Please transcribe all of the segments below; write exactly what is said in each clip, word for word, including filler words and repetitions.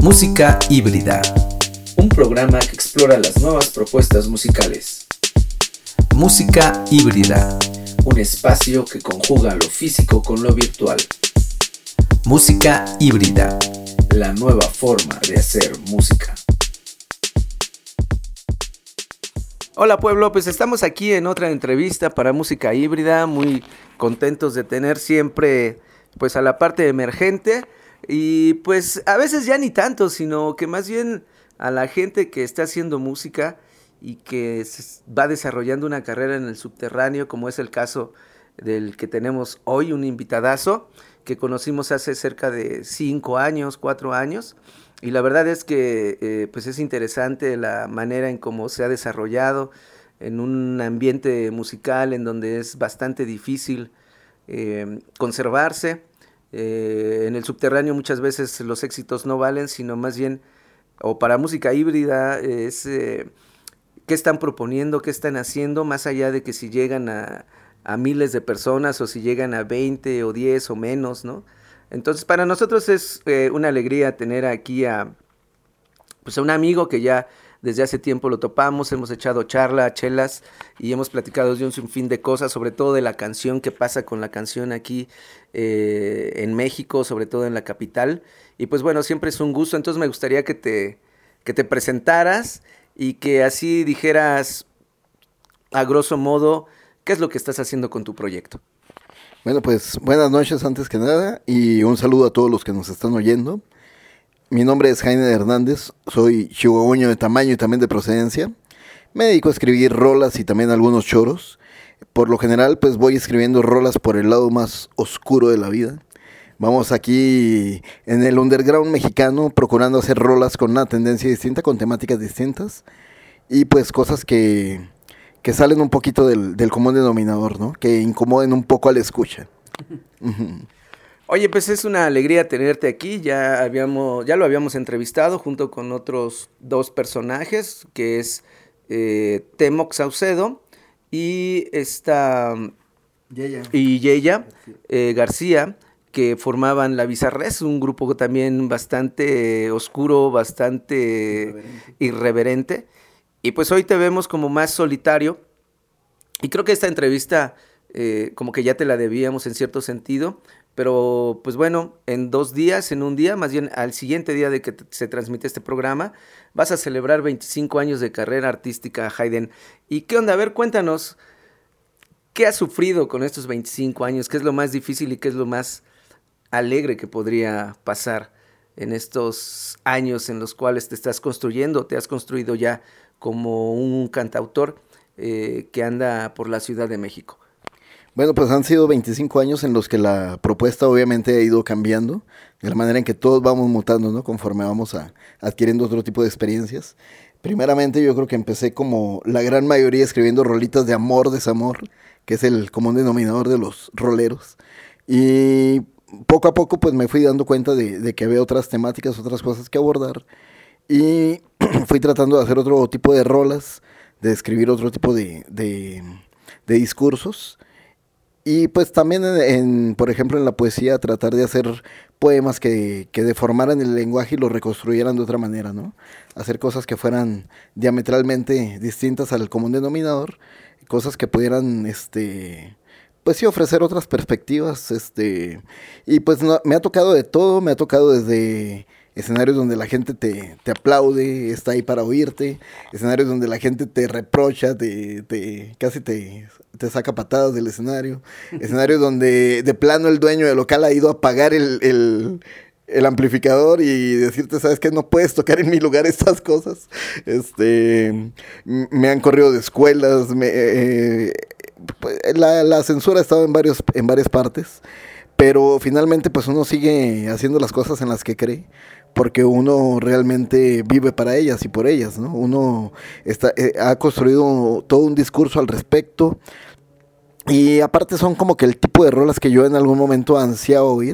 Música híbrida, un programa que explora las nuevas propuestas musicales. Música híbrida, un espacio que conjuga lo físico con lo virtual. Música híbrida, la nueva forma de hacer música. Hola pueblo, pues estamos aquí en otra entrevista para Música Híbrida, muy contentos de tener siempre pues a la parte emergente y pues a veces ya ni tanto, sino que más bien a la gente que está haciendo música y que se va desarrollando una carrera en el subterráneo, como es el caso del que tenemos hoy, un invitadazo que conocimos hace cerca de cinco años, cuatro años. Y la verdad es que eh, pues es interesante la manera en cómo se ha desarrollado en un ambiente musical en donde es bastante difícil eh, conservarse. Eh, en el subterráneo muchas veces los éxitos no valen, sino más bien, o para Música Híbrida, es eh, qué están proponiendo, qué están haciendo, más allá de que si llegan a, a miles de personas o si llegan a veinte o diez o menos, ¿no? Entonces para nosotros es eh, una alegría tener aquí a, pues a un amigo que ya desde hace tiempo lo topamos, hemos echado charla, chelas y hemos platicado de un sinfín de cosas, sobre todo de la canción, qué pasa con la canción aquí eh, en México, sobre todo en la capital. Y pues bueno, siempre es un gusto, entonces me gustaría que te, que te presentaras y que así dijeras a grosso modo qué es lo que estás haciendo con tu proyecto. Bueno, pues buenas noches antes que nada y un saludo a todos los que nos están oyendo. Mi nombre es Jaime Hernández, soy chihuahueño de tamaño y también de procedencia. Me dedico a escribir rolas y también algunos choros. Por lo general, pues voy escribiendo rolas por el lado más oscuro de la vida. Vamos aquí en el underground mexicano procurando hacer rolas con una tendencia distinta, con temáticas distintas y pues cosas que, que salen un poquito del, del común denominador, ¿no? Que incomoden un poco al escucha. Uh-huh. Oye, pues es una alegría tenerte aquí, ya habíamos, ya lo habíamos entrevistado junto con otros dos personajes, que es eh, Temoc Saucedo y esta Yeya. y Yeya eh, García, que formaban La Bizarrez, un grupo también bastante oscuro, bastante irreverente. irreverente, y pues hoy te vemos como más solitario, y creo que esta entrevista eh, como que ya te la debíamos en cierto sentido. Pero, pues bueno, en dos días, en un día, más bien al siguiente día de que t- se transmite este programa, vas a celebrar veinticinco años de carrera artística, Hayden. ¿Y qué onda? A ver, cuéntanos, ¿qué has sufrido con estos veinticinco años? ¿Qué es lo más difícil y qué es lo más alegre que podría pasar en estos años en los cuales te estás construyendo? Te has construido ya como un cantautor eh, que anda por la Ciudad de México. Bueno, pues han sido veinticinco años en los que la propuesta obviamente ha ido cambiando, de la manera en que todos vamos mutando, ¿no? Conforme vamos a, adquiriendo otro tipo de experiencias. Primeramente yo creo que empecé como la gran mayoría escribiendo rolitas de amor, desamor, que es el común denominador de los roleros. Y poco a poco pues me fui dando cuenta de, de que había otras temáticas, otras cosas que abordar. Y fui tratando de hacer otro tipo de rolas, de escribir otro tipo de, de, de discursos. Y pues también, en, en, por ejemplo, en la poesía, tratar de hacer poemas que, que deformaran el lenguaje y lo reconstruyeran de otra manera, ¿no? Hacer cosas que fueran diametralmente distintas al común denominador, cosas que pudieran, este, pues sí, ofrecer otras perspectivas, este, y pues no, me ha tocado de todo, me ha tocado desde escenarios donde la gente te, te aplaude, está ahí para oírte, escenarios donde la gente te reprocha, te, te casi te, te saca patadas del escenario, escenarios donde de plano el dueño del local ha ido a apagar el, el, el amplificador y decirte, ¿sabes qué? No puedes tocar en mi lugar estas cosas. Este, me han corrido de escuelas, me, eh, la, la censura ha estado en, varios, en varias partes, pero finalmente pues uno sigue haciendo las cosas en las que cree, porque uno realmente vive para ellas y por ellas, ¿no? Uno está, eh, ha construido todo un discurso al respecto. Y aparte son como que el tipo de rolas que yo en algún momento ansiaba oír,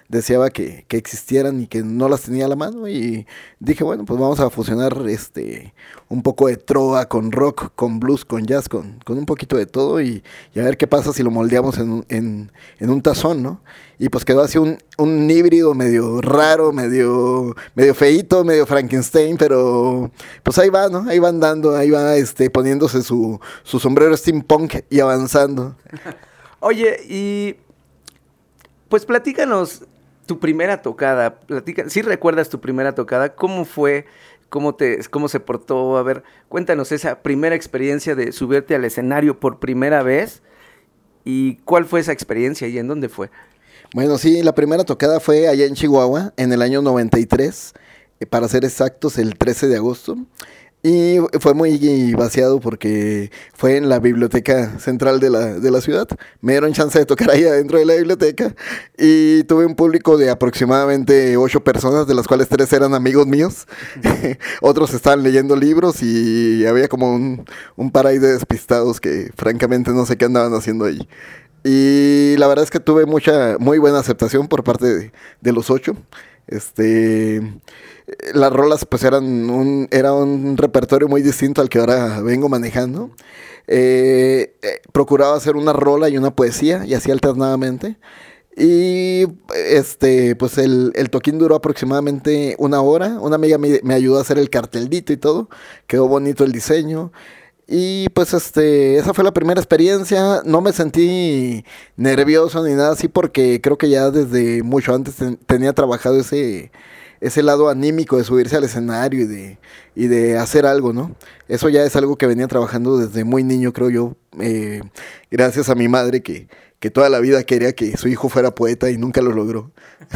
deseaba que, que existieran y que no las tenía a la mano, y dije, bueno, pues vamos a fusionar este un poco de trova con rock, con blues, con jazz, con, con un poquito de todo, y, y a ver qué pasa si lo moldeamos en, un- en, en un tazón, ¿no? Y pues quedó así un, un híbrido medio raro, medio, medio feíto, medio Frankenstein, pero pues ahí va, ¿no? Ahí va andando, ahí va este, poniéndose su, su sombrero steampunk y avanzando. Oye, y pues platícanos tu primera tocada. Platica, si recuerdas tu primera tocada, ¿cómo fue? ¿Cómo te, cómo se portó? A ver, cuéntanos esa primera experiencia de subirte al escenario por primera vez y cuál fue esa experiencia y en dónde fue. Bueno, sí, la primera tocada fue allá en Chihuahua, en el año noventa y tres, eh, para ser exactos, el trece de agosto. Y fue muy vaciado porque fue en la biblioteca central de la, de la ciudad. Me dieron chance de tocar ahí adentro de la biblioteca y tuve un público de aproximadamente ocho personas, de las cuales tres eran amigos míos. Otros estaban leyendo libros y había como un, un par ahí de despistados que francamente no sé qué andaban haciendo ahí. Y la verdad es que tuve mucha, muy buena aceptación por parte de, de los ocho. Este, las rolas pues eran un, era un repertorio muy distinto al que ahora vengo manejando. Eh, eh, procuraba hacer una rola y una poesía y así alternadamente. Y este, pues el, el toquín duró aproximadamente una hora. Una amiga me, me ayudó a hacer el cartelito y todo. Quedó bonito el diseño. Y pues este, esa fue la primera experiencia. No me sentí nervioso ni nada así porque creo que ya desde mucho antes ten- tenía trabajado ese, ese lado anímico de subirse al escenario y de, y de hacer algo, ¿no? Eso ya es algo que venía trabajando desde muy niño, creo yo, eh, gracias a mi madre que, que toda la vida quería que su hijo fuera poeta y nunca lo logró.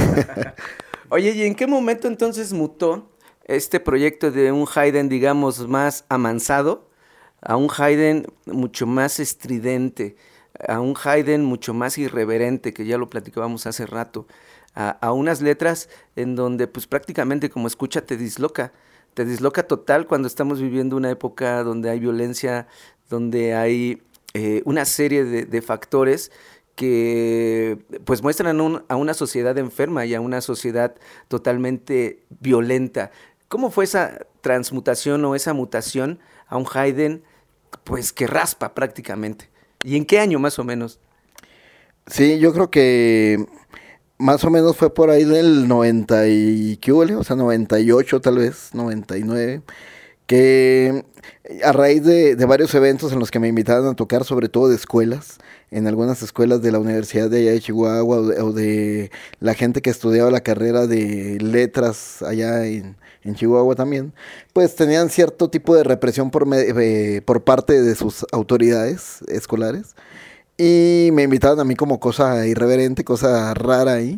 Oye, ¿y en qué momento entonces mutó este proyecto de un Haydn, digamos, más amansado a un Haydn mucho más estridente, a un Haydn mucho más irreverente, que ya lo platicábamos hace rato, a, a unas letras en donde pues prácticamente como escucha te disloca, te disloca total cuando estamos viviendo una época donde hay violencia, donde hay eh, una serie de, de factores que pues muestran un- a una sociedad enferma y a una sociedad totalmente violenta. ¿Cómo fue esa transmutación o esa mutación a un Haydn pues que raspa prácticamente? ¿Y en qué año más o menos? Sí, yo creo que más o menos fue por ahí del noventa y qué hubo, o sea, noventa y ocho tal vez, noventa y nueve, que a raíz de, de varios eventos en los que me invitaban a tocar, sobre todo de escuelas, en algunas escuelas de la Universidad de allá de Chihuahua o de, o de la gente que estudiaba la carrera de letras allá en, en Chihuahua también, pues tenían cierto tipo de represión por, me- eh, por parte de sus autoridades escolares y me invitaban a mí como cosa irreverente, cosa rara ahí.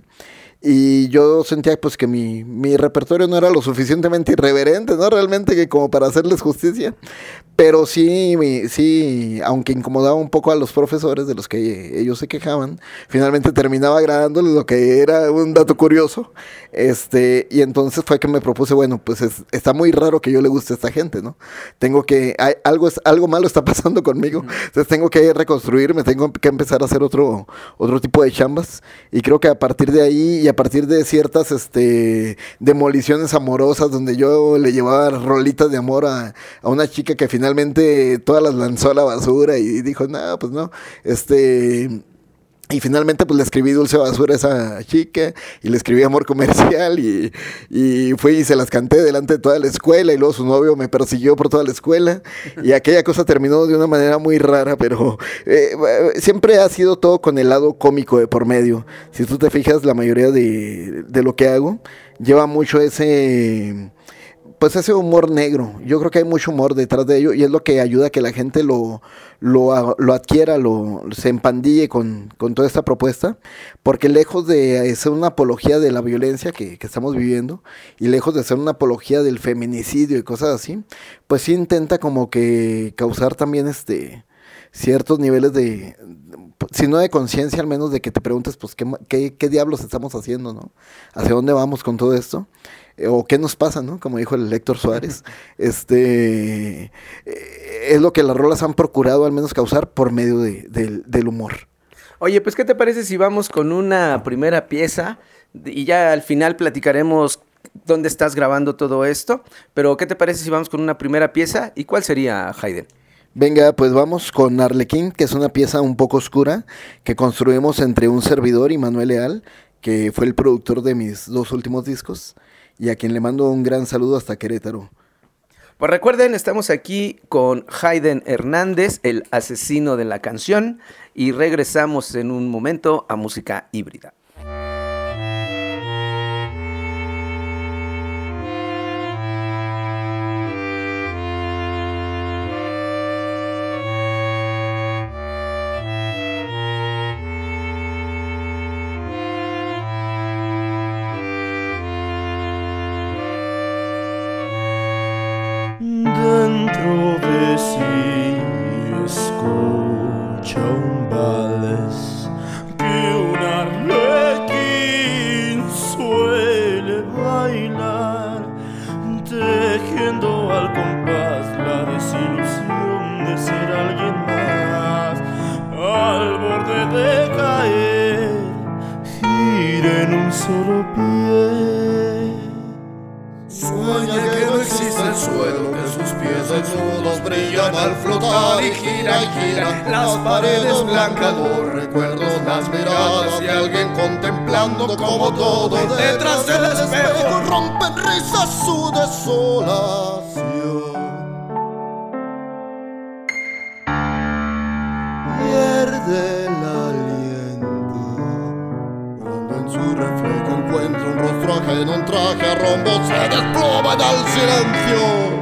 Y yo sentía pues que mi, mi repertorio no era lo suficientemente irreverente, ¿no? Realmente que como para hacerles justicia. Pero sí, mi- sí, aunque incomodaba un poco a los profesores de los que ellos se quejaban, finalmente terminaba agradándoles, lo que era un dato curioso. Este, y entonces fue que me propuse, bueno, pues es- está muy raro que yo le guste a esta gente, ¿no? Tengo que, hay, algo, es, algo malo está pasando conmigo, Ujú. entonces tengo que reconstruirme, tengo que empezar a hacer otro, otro tipo de chambas. Y creo que a partir de ahí y a partir de ciertas este, demoliciones amorosas donde yo le llevaba rolitas de amor a, a una chica que finalmente todas las lanzó a la basura y dijo, no, pues no, este... Y finalmente pues le escribí dulce basura a esa chica y le escribí amor comercial y, y fui y se las canté delante de toda la escuela y luego su novio me persiguió por toda la escuela y aquella cosa terminó de una manera muy rara, pero eh, siempre ha sido todo con el lado cómico de por medio. Si tú te fijas, la mayoría de, de lo que hago lleva mucho ese... Pues ese humor negro, yo creo que hay mucho humor detrás de ello y es lo que ayuda a que la gente lo, lo, lo adquiera, lo, se empandille con, con toda esta propuesta, porque lejos de ser una apología de la violencia que, que estamos viviendo y lejos de ser una apología del feminicidio y cosas así, pues sí intenta como que causar también este ciertos niveles de, si no de conciencia, al menos de que te preguntes, pues, ¿qué, qué, qué diablos estamos haciendo, ¿no? ¿Hacia dónde vamos con todo esto? Eh, o qué nos pasa, ¿no? Como dijo el Héctor Suárez, este, eh, es lo que las rolas han procurado al menos causar por medio de, del del humor. Oye, pues ¿qué te parece si vamos con una primera pieza y ya al final platicaremos dónde estás grabando todo esto. Pero, ¿qué te parece si vamos con una primera pieza? ¿Y cuál sería, Hayden? Venga, pues vamos con Arlequín, que es una pieza un poco oscura que construimos entre un servidor y Manuel Leal, que fue el productor de mis dos últimos discos, y a quien le mando un gran saludo hasta Querétaro. Pues recuerden, estamos aquí con Hayden Hernández, el asesino de la canción, y regresamos en un momento a Música Híbrida. Dentro de sí escucha un vals que un arlequín suele bailar, tejiendo al compás la desilusión de ser alguien más, al borde de caer, gira en un solo pie. Sueña que no existe el suelo, que sus pies desnudos brillan al flotar y gira y gira las paredes blancas, los recuerdos, las miradas y alguien contemplando como todo detrás del espejo rompen risas su desolación. Pierde el aliento cuando en su reflejo encuentra un rostro ajeno, un traje a rombo se desploma en el silencio.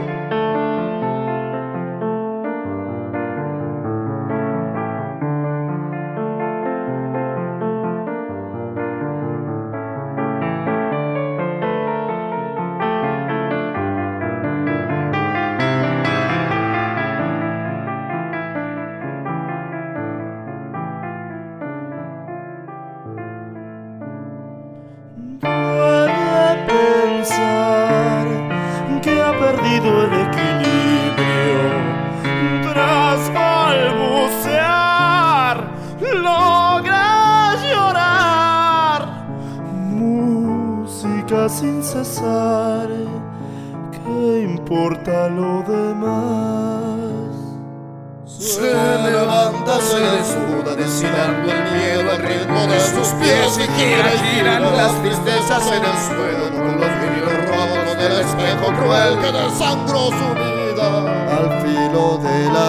Perdido el equilibrio tras balbucear, logra llorar, música sin cesar, ¿qué importa lo demás? Se levanta, se desnuda, destilando el miedo al ritmo de sus pies y gira, giran las tristezas en el suelo con los vidrios rotos del espejo cruel que desangró su vida al filo de la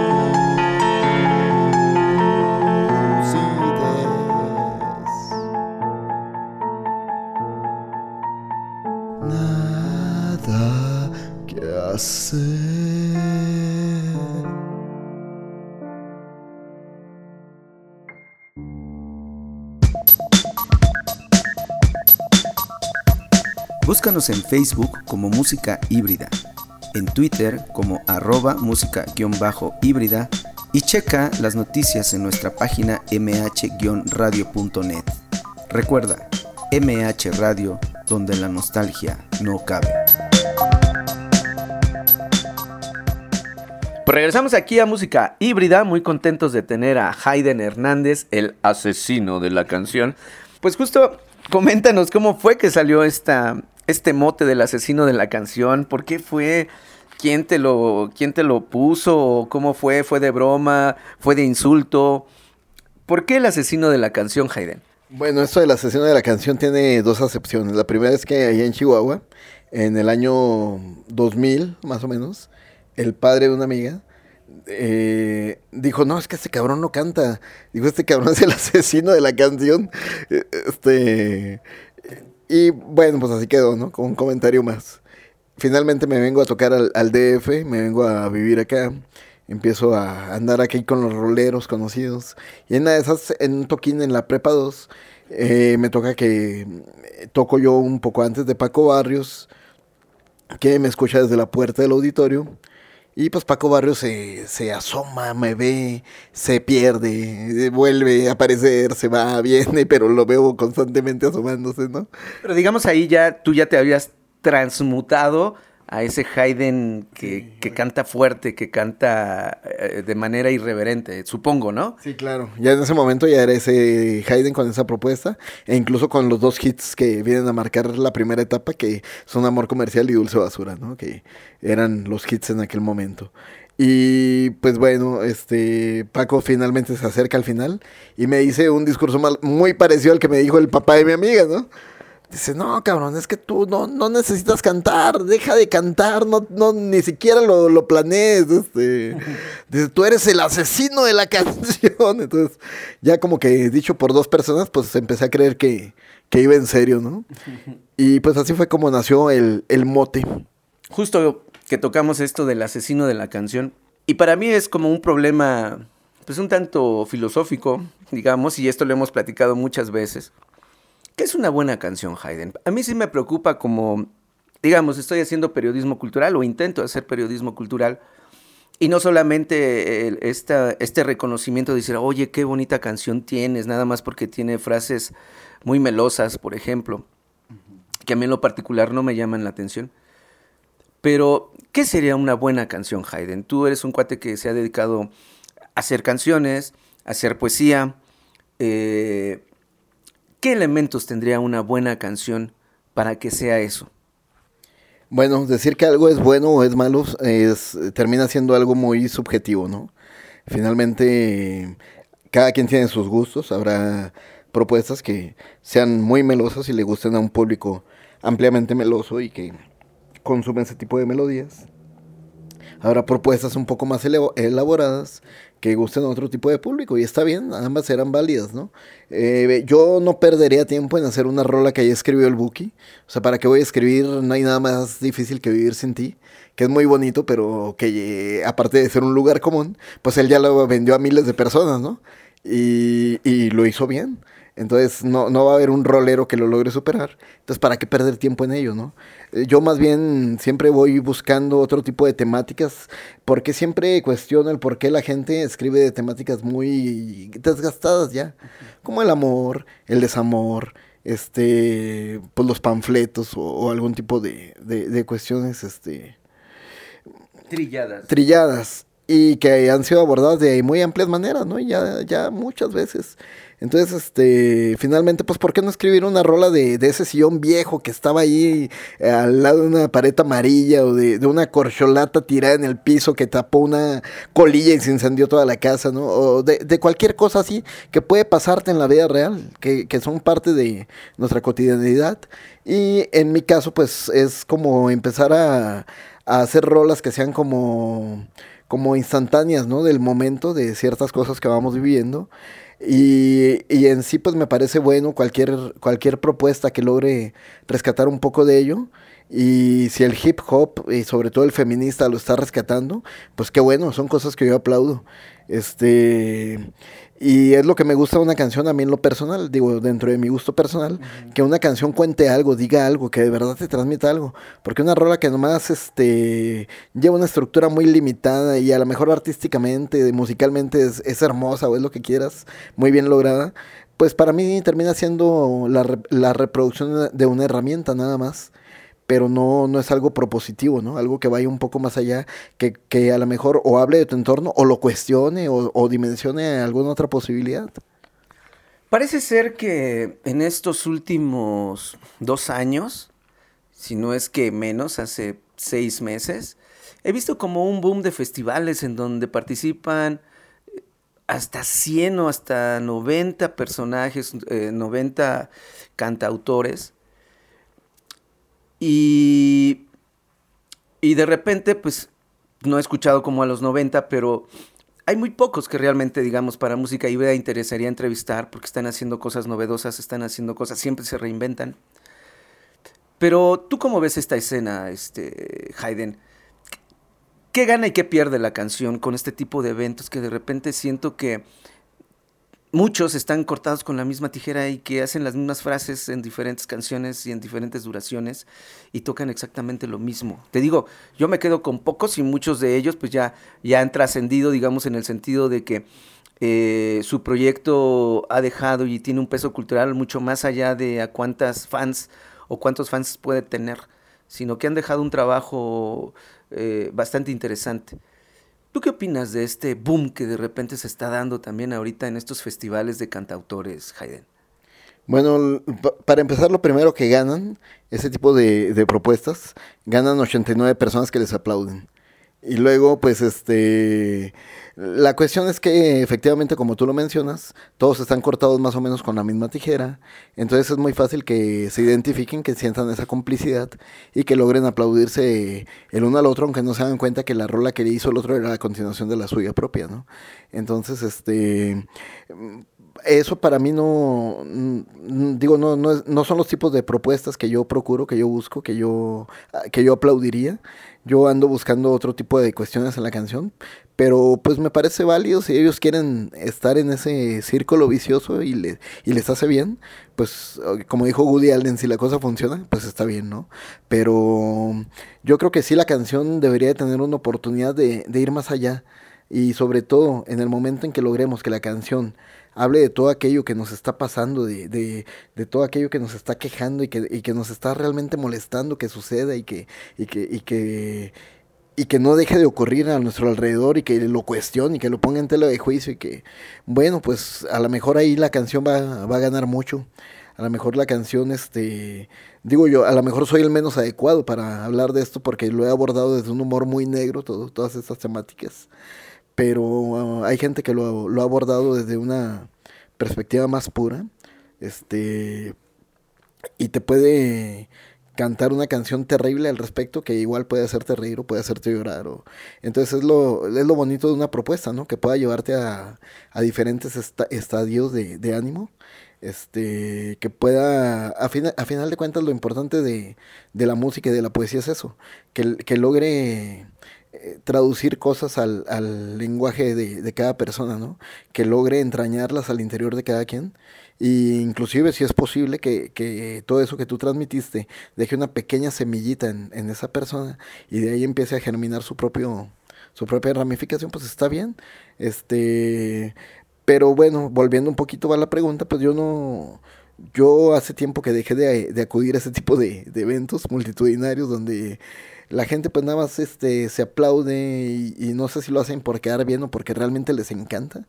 lucidez. Nada que hacer. Búscanos en Facebook como Música Híbrida, en Twitter como arroba música-híbrida y checa las noticias en nuestra página eme hache radio punto net. Recuerda, eme hache Radio, donde la nostalgia no cabe. Pues regresamos aquí a Música Híbrida, muy contentos de tener a Hayden Hernández, el asesino de la canción. Pues justo, coméntanos cómo fue que salió esta... este mote del asesino de la canción. ¿Por qué fue? ¿Quién te lo, quién te lo puso? ¿Cómo fue? ¿Fue de broma? ¿Fue de insulto? ¿Por qué el asesino de la canción, Hayden? Bueno, esto del asesino de la canción tiene dos acepciones. La primera es que allá en Chihuahua, en el año dos mil, más o menos, el padre de una amiga eh, dijo, no, es que este cabrón no canta. Dijo, este cabrón es el asesino de la canción. Este... Y bueno, pues así quedó, ¿no? Con un comentario más. Finalmente me vengo a tocar al, al D F, me vengo a vivir acá. Empiezo a andar aquí con los roleros conocidos. Y en una de esas, en un toquín en la Prepa dos, eh, me toca que toco yo un poco antes de Paco Barrios, que me escucha desde la puerta del auditorio. Y pues Paco Barrios se, se asoma, me ve, se pierde, vuelve a aparecer, se va, viene, pero lo veo constantemente asomándose, ¿no? Pero digamos ahí ya, tú ya te habías transmutado a ese Haydn que, Sí, que oye. canta fuerte, que canta eh, de manera irreverente, supongo, ¿no? Sí, claro. Ya en ese momento ya era ese Haydn con esa propuesta, e incluso con los dos hits que vienen a marcar la primera etapa, que son Amor Comercial y Dulce Basura, ¿no? Que eran los hits en aquel momento. Y pues bueno, este Paco finalmente se acerca al final y me dice un discurso mal- muy parecido al que me dijo el papá de mi amiga, ¿no? Dice, no, cabrón, es que tú no, no necesitas cantar, deja de cantar, no, no ni siquiera lo, lo planees, este. Dice, tú eres el asesino de la canción. Entonces, ya como que dicho por dos personas, pues empecé a creer que, que iba en serio, ¿no? Y pues así fue como nació el, el mote. Justo que tocamos esto del asesino de la canción. Y para mí es como un problema, pues un tanto filosófico, digamos, y esto lo hemos platicado muchas veces. ¿Qué es una buena canción, Haydn? A mí sí me preocupa como, digamos, estoy haciendo periodismo cultural o intento hacer periodismo cultural. Y no solamente el- esta, este reconocimiento de decir, oye, qué bonita canción tienes, nada más porque tiene frases muy melosas, por ejemplo, que a mí en lo particular no me llaman la atención. Pero, ¿qué sería una buena canción, Haydn? Tú eres un cuate que se ha dedicado a hacer canciones, a hacer poesía. Eh, ¿Qué elementos tendría una buena canción para que sea eso? Bueno, decir que algo es bueno o es malo es, termina siendo algo muy subjetivo, ¿no? Finalmente, cada quien tiene sus gustos, habrá propuestas que sean muy melosas y le gusten a un público ampliamente meloso y que consume ese tipo de melodías. Habrá propuestas un poco más elabo- elaboradas que gusten a otro tipo de público y está bien, ambas serán válidas, ¿no? Eh, yo no perdería tiempo en hacer una rola que ya escribió el Buki. O sea, ¿para qué voy a escribir? No hay nada más difícil que Vivir sin ti, que es muy bonito, pero que eh, aparte de ser un lugar común, pues él ya lo vendió a miles de personas, ¿no? Y, y lo hizo bien. Entonces no, no va a haber un rolero que lo logre superar. Entonces, ¿para qué perder tiempo en ello, no? Eh, Yo más bien siempre voy buscando otro tipo de temáticas, porque siempre cuestiono el por qué la gente escribe de temáticas muy desgastadas ya, como el amor, el desamor, este, pues los panfletos o, o algún tipo de, de, de cuestiones, este, Trilladas. trilladas y que han sido abordadas de muy amplias maneras, ¿no? Y ya, ya muchas veces. Entonces, este, finalmente, pues, ¿por qué no escribir una rola de, de ese sillón viejo que estaba ahí eh, al lado de una pared amarilla o de, de una corcholata tirada en el piso que tapó una colilla y se incendió toda la casa, ¿no? O de, de cualquier cosa así que puede pasarte en la vida real, que, que son parte de nuestra cotidianidad. Y en mi caso, pues, es como empezar a, a hacer rolas que sean como como instantáneas, ¿no? Del momento, de ciertas cosas que vamos viviendo. Y, y en sí, pues me parece bueno cualquier, cualquier propuesta que logre rescatar un poco de ello. Y si el hip hop y sobre todo el feminista lo está rescatando, pues qué bueno, son cosas que yo aplaudo. Este, y es lo que me gusta de una canción a mí en lo personal, digo, dentro de mi gusto personal, uh-huh. Que una canción cuente algo, diga algo, que de verdad te transmita algo. Porque una rola que nomás este, lleva una estructura muy limitada y a lo mejor artísticamente, musicalmente es, es hermosa o es lo que quieras, muy bien lograda, pues para mí termina siendo la, re- la reproducción de una herramienta nada más. Pero no, no es algo propositivo, ¿no? Algo que vaya un poco más allá, que, que a lo mejor o hable de tu entorno, o lo cuestione, o, o dimensione alguna otra posibilidad. Parece ser que en estos últimos dos años, si no es que menos, hace seis meses, he visto como un boom de festivales en donde participan hasta cien o hasta noventa personajes, eh, noventa cantautores. Y, y de repente, pues, no he escuchado como a los noventa, pero hay muy pocos que realmente, digamos, para música híbrida interesaría entrevistar, porque están haciendo cosas novedosas, están haciendo cosas, siempre se reinventan. Pero, ¿tú cómo ves esta escena, este, Haydn? ¿Qué gana y qué pierde la canción con este tipo de eventos que de repente siento que muchos están cortados con la misma tijera y que hacen las mismas frases en diferentes canciones y en diferentes duraciones y tocan exactamente lo mismo? Te digo, yo me quedo con pocos y muchos de ellos pues ya, ya han trascendido, digamos, en el sentido de que eh, su proyecto ha dejado y tiene un peso cultural mucho más allá de a cuántas fans o cuántos fans puede tener. sino que han dejado un trabajo eh, bastante interesante. ¿Tú qué opinas de este boom que de repente se está dando también ahorita en estos festivales de cantautores, Hayden? Bueno, pa- para empezar, lo primero que ganan, ese tipo de, de propuestas, ganan ochenta y nueve personas que les aplauden. Y luego, pues, este, la cuestión es que efectivamente, como tú lo mencionas, todos están cortados más o menos con la misma tijera. Entonces es muy fácil que se identifiquen, que sientan esa complicidad y que logren aplaudirse el uno al otro, aunque no se dan cuenta que la rola que le hizo el otro era la continuación de la suya propia, ¿no? Entonces, este, eso para mí no, mm, digo, no, no, es- no son los tipos de propuestas que yo procuro, que yo busco, que yo, ah, que yo aplaudiría. Yo ando buscando otro tipo de cuestiones en la canción, pero pues me parece válido si ellos quieren estar en ese círculo vicioso y, le, y les hace bien, pues eh, como dijo Woody Allen, si la cosa funciona, pues está bien, ¿no? Pero yo creo que sí la canción debería de tener una oportunidad de, de ir más allá y sobre todo en el momento en que logremos que la canción hable de todo aquello que nos está pasando, de, de, de todo aquello que nos está quejando y que, y que nos está realmente molestando que suceda y que, y que, y que, y que no deje de ocurrir a nuestro alrededor y que lo cuestione y que lo ponga en tela de juicio y que, bueno, pues a lo mejor ahí la canción va, va a ganar mucho. A lo mejor la canción, este, digo yo, a lo mejor soy el menos adecuado para hablar de esto porque lo he abordado desde un humor muy negro, todo, todas estas temáticas, pero uh, hay gente que lo, lo ha abordado desde una perspectiva más pura, este, y te puede cantar una canción terrible al respecto que igual puede hacerte reír o puede hacerte llorar. O... Entonces es lo, es lo bonito de una propuesta, ¿no? Que pueda llevarte a, a diferentes esta- estadios de, de ánimo. Este, que pueda, a, fin- a final de cuentas lo importante de, de la música y de la poesía es eso, que, que logre eh, traducir cosas al, al lenguaje de, de cada persona, ¿no? Que logre entrañarlas al interior de cada quien. Y inclusive si es posible que, que todo eso que tú transmitiste deje una pequeña semillita en, en esa persona y de ahí empiece a germinar su propio, su propia ramificación, pues está bien. Este, pero bueno, volviendo un poquito a la pregunta, pues yo no, yo hace tiempo que dejé de, de acudir a ese tipo de, de eventos multitudinarios donde la gente pues nada más este, se aplaude y, y no sé si lo hacen por quedar bien o porque realmente les encanta.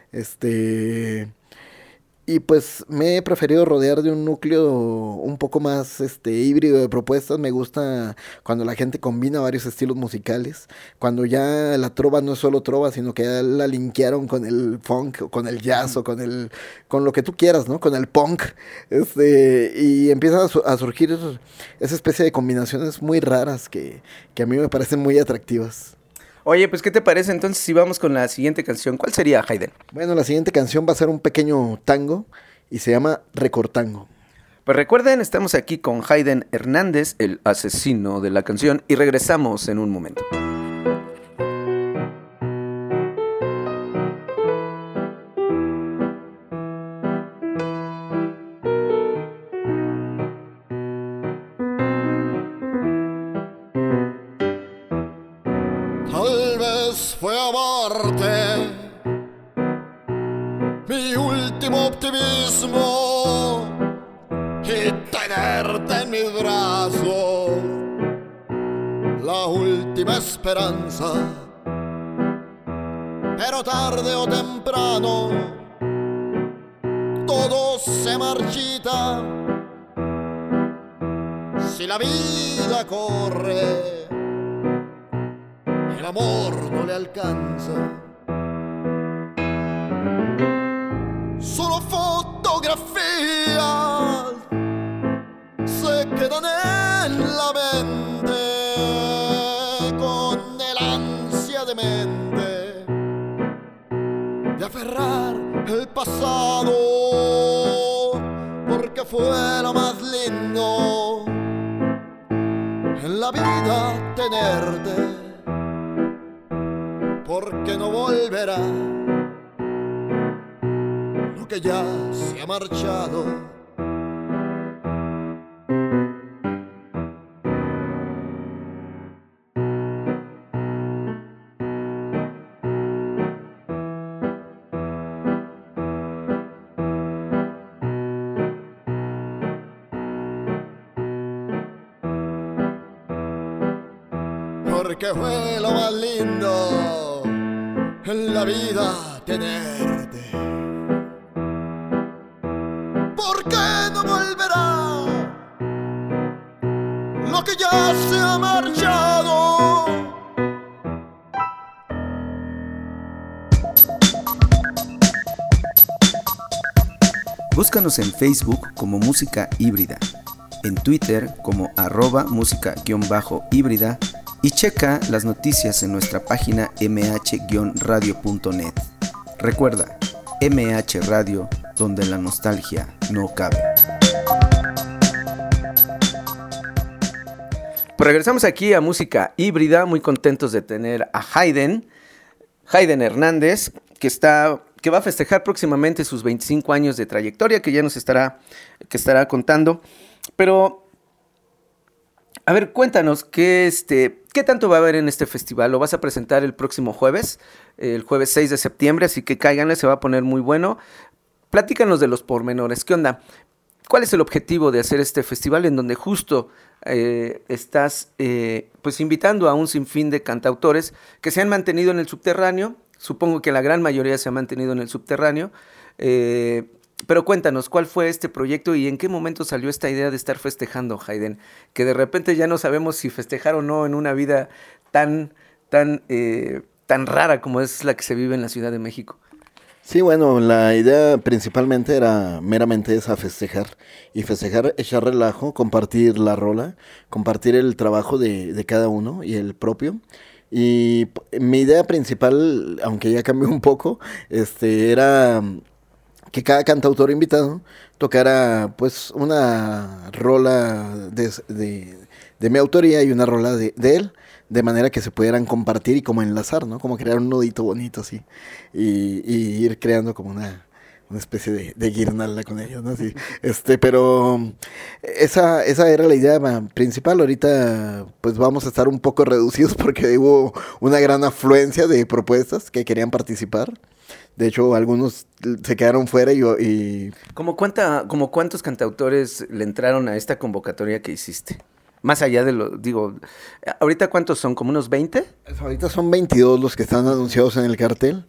Este, y pues me he preferido rodear de un núcleo un poco más este híbrido de propuestas. Me gusta cuando la gente combina varios estilos musicales. Cuando ya la trova no es solo trova, sino que ya la linkearon con el funk, o con el jazz, o con el, con lo que tú quieras, ¿no? Con el punk. Este, y empiezan a, su- a surgir esa especie de combinaciones muy raras que, que a mí me parecen muy atractivas. Oye, pues, ¿qué te parece entonces si vamos con la siguiente canción? ¿Cuál sería, Hayden? Bueno, la siguiente canción va a ser un pequeño tango y se llama Recortango. Pues recuerden, estamos aquí con Hayden Hernández, el asesino de la canción, y regresamos en un momento. Tal vez fue amarte mi último optimismo y tenerte en mis brazos la última esperanza. Pero tarde o temprano todo se marchita si la vida corre. El amor no le alcanza. Solo fotografías se quedan en la mente con el ansia de mente de aferrar el pasado porque fue lo más lindo en la vida tenerte. Porque no volverá lo que ya se ha marchado. porque fue lo más lindo en la vida tenerte. ¿Por qué no volverá lo que ya se ha marchado? Búscanos en Facebook como Música Híbrida, en Twitter como arroba música-híbrida y checa las noticias en nuestra página eme hache radio punto net. Recuerda, eme hache Radio, donde la nostalgia no cabe. Pues regresamos aquí a Música Híbrida, muy contentos de tener a Hayden, Hayden Hernández, que está... que va a festejar próximamente sus veinticinco años de trayectoria, que ya nos estará, que estará contando. Pero, a ver, cuéntanos, ¿qué, este, ¿qué tanto va a haber en este festival? Lo vas a presentar el próximo jueves, el jueves seis de septiembre, así que cáiganle, se va a poner muy bueno. Platícanos de los pormenores, ¿qué onda? ¿Cuál es el objetivo de hacer este festival en donde justo eh, estás eh, pues invitando a un sinfín de cantautores que se han mantenido en el subterráneo? Supongo que la gran mayoría se ha mantenido en el subterráneo, eh, pero cuéntanos, ¿cuál fue este proyecto y en qué momento salió esta idea de estar festejando, Hayden? Que de repente ya no sabemos si festejar o no en una vida tan, tan, eh, tan rara como es la que se vive en la Ciudad de México. Sí, bueno, la idea principalmente era meramente esa, festejar. Y festejar, echar relajo, compartir la rola, compartir el trabajo de, de cada uno y el propio. Y mi idea principal, aunque ya cambió un poco, este, era que cada cantautor invitado tocara pues una rola de, de, de mi autoría y una rola de, de él, de manera que se pudieran compartir y como enlazar, ¿no? Como crear un nudito bonito así y, y ir creando como una... una especie de, de guirnalda con ellos, ¿no? Sí, este, pero esa, esa era la idea principal. Ahorita pues vamos a estar un poco reducidos porque hubo una gran afluencia de propuestas que querían participar. De hecho, algunos se quedaron fuera y... y... ¿Cómo, cuánta, ¿Cómo cuántos cantautores le entraron a esta convocatoria que hiciste? Más allá de lo, digo, ¿ahorita cuántos son? ¿Como unos veinte? Ahorita son veintidós los que están anunciados en el cartel.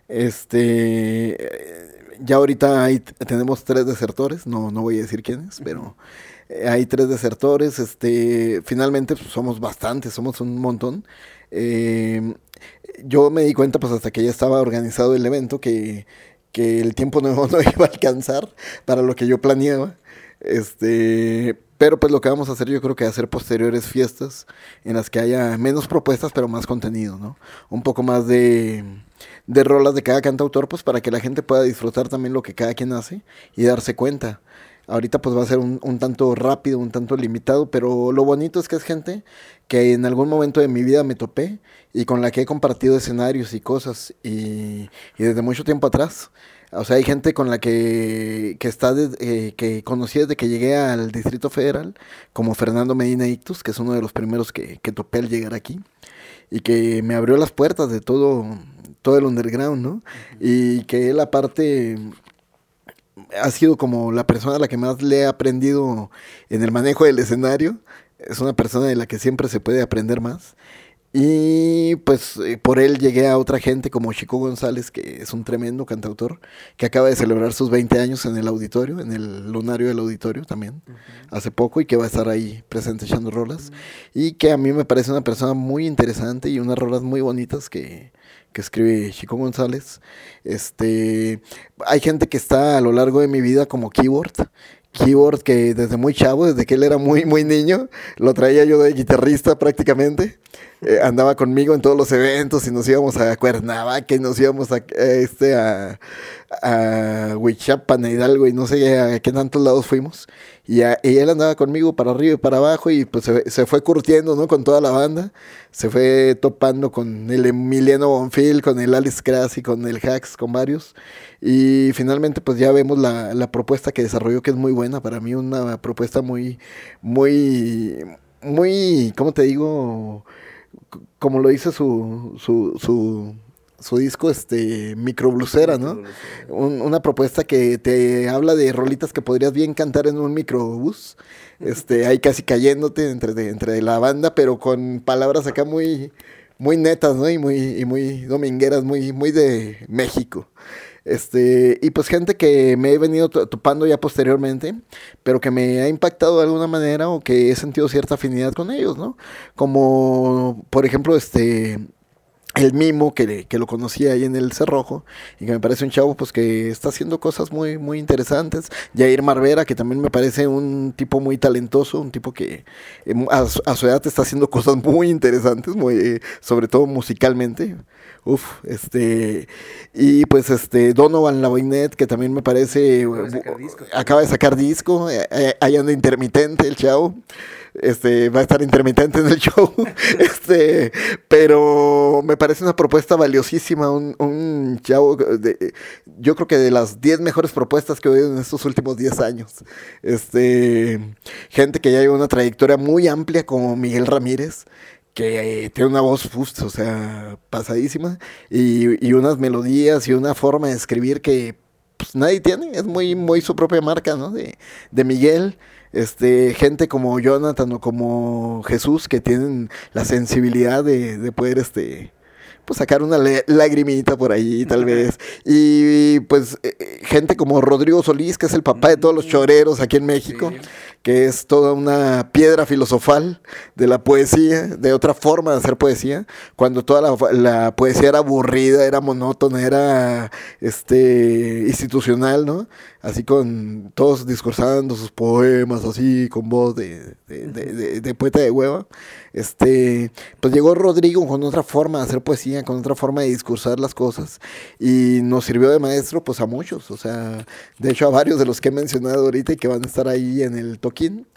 Este... Ya ahorita hay, tenemos tres desertores, no, no voy a decir quiénes, pero eh, hay tres desertores, este, finalmente pues, somos bastantes, somos un montón. Eh, yo me di cuenta pues hasta que ya estaba organizado el evento que, que el tiempo no, no iba a alcanzar para lo que yo planeaba. Este, pero pues lo que vamos a hacer yo creo que hacer posteriores fiestas en las que haya menos propuestas pero más contenido, ¿no? Un poco más de... de rolas de cada cantautor, pues para que la gente pueda disfrutar también lo que cada quien hace y darse cuenta. Ahorita pues va a ser un, un tanto rápido, un tanto limitado, pero lo bonito es que es gente que en algún momento de mi vida me topé y con la que he compartido escenarios y cosas y, y desde mucho tiempo atrás. O sea, hay gente con la que, que está de, eh, que conocí desde que llegué al Distrito Federal, como Fernando Medina Ictus, que es uno de los primeros que, que topé al llegar aquí y que me abrió las puertas de todo... todo el underground, ¿no? Uh-huh. Y que él aparte ha sido como la persona a la que más le he aprendido en el manejo del escenario. Es una persona de la que siempre se puede aprender más. Y pues eh, por él llegué a otra gente como Chico González, que es un tremendo cantautor, que acaba de celebrar sus veinte años en el auditorio, en el lunario del auditorio también, uh-huh. hace poco, y que va a estar ahí presente echando rolas. Uh-huh. Y que a mí me parece una persona muy interesante y unas rolas muy bonitas que... que escribe Chico González. Este, hay gente que está a lo largo de mi vida como Keyboard, Keyboard que desde muy chavo, desde que él era muy muy niño, lo traía yo de guitarrista prácticamente. Eh, andaba conmigo en todos los eventos y nos íbamos a Cuernavaca y nos íbamos a, a este a, a Huichapan, a Hidalgo y no sé a qué tantos lados fuimos. Y, a, y él andaba conmigo para arriba y para abajo y pues se, se fue curtiendo, ¿no? Con toda la banda. Se fue topando con el Emiliano Bonfil, con el Alice Crass y con el Hax, con varios. Y finalmente pues ya vemos la, la propuesta que desarrolló, que es muy buena para mí, una propuesta muy, muy, muy, ¿cómo te digo? Como lo dice su, su, su, su disco este microblusera, ¿no? Un, una propuesta que te habla de rolitas que podrías bien cantar en un microbús, este, ahí casi cayéndote entre, de, entre la banda, pero con palabras acá muy, muy netas, ¿no? Y muy, y muy domingueras, muy, muy de México. Este, y pues gente que me he venido topando ya posteriormente, pero que me ha impactado de alguna manera o que he sentido cierta afinidad con ellos, ¿no? Como, por ejemplo, este... el Mimo, que, que lo conocí ahí en el Cerrojo, y que me parece un chavo pues que está haciendo cosas muy, muy interesantes. Yair Marvera, que también me parece un tipo muy talentoso, un tipo que eh, a, su, a su edad está haciendo cosas muy interesantes, muy, eh, sobre todo musicalmente. Uf, este, y pues este, Donovan Lavoinet, que también me parece, acaba de sacar disco, acaba de sacar disco eh, eh, ahí anda intermitente el chavo. Este, va a estar intermitente en el show, este, pero me parece una propuesta valiosísima, un, un chavo, de, yo creo que de las diez mejores propuestas que he oído en estos últimos diez años, este, gente que ya lleva una trayectoria muy amplia como Miguel Ramírez, que eh, tiene una voz, uf, o sea, pasadísima, y, y unas melodías y una forma de escribir que pues, nadie tiene, es muy, muy su propia marca, ¿no? De, de Miguel. Este, gente como Jonathan o como Jesús que tienen la sensibilidad de, de poder este, pues sacar una le- lagrimita por ahí tal vez, y pues eh, gente como Rodrigo Solís, que es el papá de todos los choreros aquí en México, sí, que es toda una piedra filosofal de la poesía, de otra forma de hacer poesía, cuando toda la, la poesía era aburrida, era monótona, era este institucional, ¿no? Así con todos discursando sus poemas así con voz de, de, de, de, de poeta de hueva. Este, pues llegó Rodrigo con otra forma de hacer poesía, con otra forma de discursar las cosas, y nos sirvió de maestro pues a muchos, o sea, de hecho a varios de los que he mencionado ahorita y que van a estar ahí en el toquín.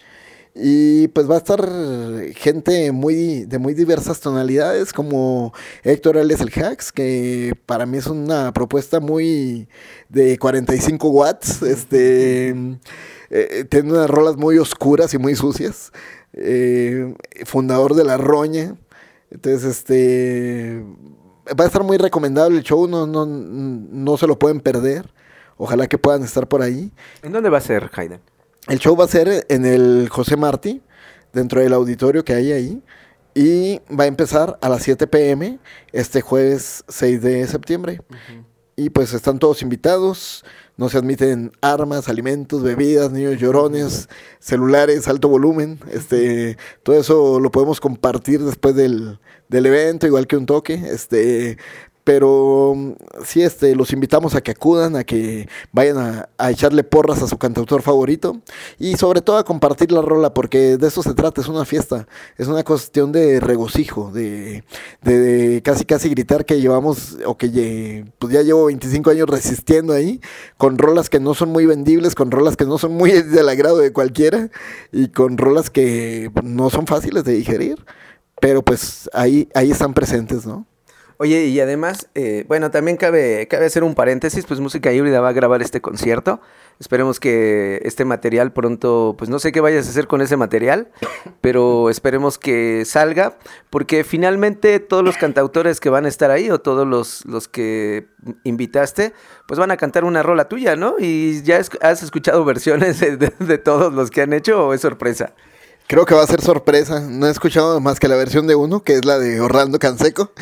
Y pues va a estar gente muy de muy diversas tonalidades, como Héctor Alias el Hax, que para mí es una propuesta muy de cuarenta y cinco watts, este, eh, tiene unas rolas muy oscuras y muy sucias, eh, fundador de La Roña. Entonces este va a estar muy recomendable el show, no, no, no se lo pueden perder, ojalá que puedan estar por ahí. ¿En dónde va a ser, Hayden? El show va a ser en el José Martí, dentro del auditorio que hay ahí, y va a empezar a las siete pm este jueves seis de septiembre. Uh-huh. Y pues están todos invitados, no se admiten armas, alimentos, bebidas, niños llorones, celulares, alto volumen, este, todo eso lo podemos compartir después del, del evento, igual que un toque, este... Pero sí, este, los invitamos a que acudan, a que vayan a, a echarle porras a su cantautor favorito y sobre todo a compartir la rola, porque de eso se trata, es una fiesta, es una cuestión de regocijo, de, de, de casi casi gritar que llevamos, o que pues ya llevo veinticinco años resistiendo ahí, con rolas que no son muy vendibles, con rolas que no son muy del agrado de cualquiera y con rolas que no son fáciles de digerir, pero pues ahí, ahí están presentes, ¿no? Oye, y además, eh, bueno, también cabe, cabe hacer un paréntesis, pues Música Híbrida va a grabar este concierto. Esperemos que este material pronto, pues no sé qué vayas a hacer con ese material, pero esperemos que salga, porque finalmente todos los cantautores que van a estar ahí, o todos los, los que invitaste, pues van a cantar una rola tuya, ¿no? Y ya es, has escuchado versiones de, de, de todos los que han hecho, ¿o es sorpresa? Creo que va a ser sorpresa. No he escuchado más que la versión de uno, que es la de Orlando Canseco,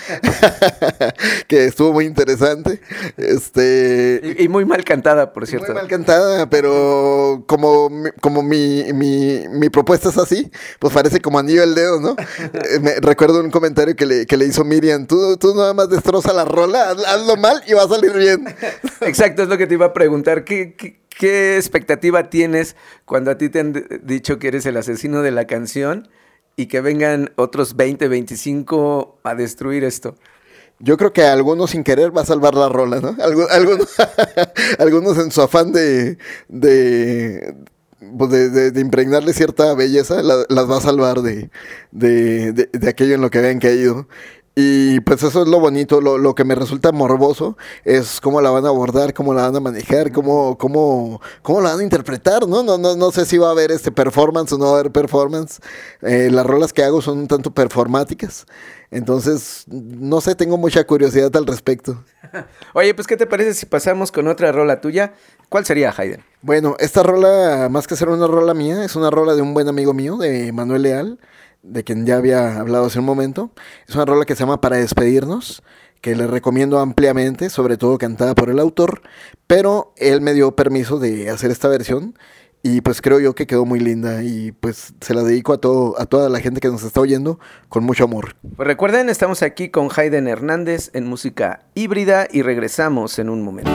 que estuvo muy interesante. Este y, y muy mal cantada, por cierto. Muy mal cantada, pero como, como mi, mi, mi propuesta es así, pues parece como anillo al dedo, ¿no? Me, recuerdo un comentario que le, que le hizo Miriam, tú, tú nada más destroza la rola, haz, hazlo mal y va a salir bien. Exacto, es lo que te iba a preguntar. ¿Qué, qué, qué expectativa tienes cuando a ti te han d- dicho que eres el asesino de la canción y que vengan otros veinte, veinticinco a destruir esto? Yo creo que a algunos sin querer va a salvar la rola, ¿no? Algu- algunos, algunos en su afán de, de, pues de, de, de impregnarle cierta belleza, la, las va a salvar de, de, de, de aquello en lo que habían caído. Y pues eso es lo bonito, lo, lo que me resulta morboso es cómo la van a abordar, cómo la van a manejar, cómo, cómo, cómo la van a interpretar, ¿no? No, no, no sé si va a haber este performance o no va a haber performance. Eh, las rolas que hago son un tanto performáticas, entonces, no sé, tengo mucha curiosidad al respecto. Oye, pues, ¿qué te parece si pasamos con otra rola tuya? ¿Cuál sería, Hayden? Bueno, esta rola, más que ser una rola mía, es una rola de un buen amigo mío, de Manuel Leal, de quien ya había hablado hace un momento. Es una rola que se llama Para Despedirnos, que le recomiendo ampliamente, sobre todo cantada por el autor, pero él me dio permiso de hacer esta versión y pues creo yo que quedó muy linda y pues se la dedico a, todo, a toda la gente que nos está oyendo con mucho amor. Pues recuerden, estamos aquí con Hayden Hernández en Música Híbrida y regresamos en un momento.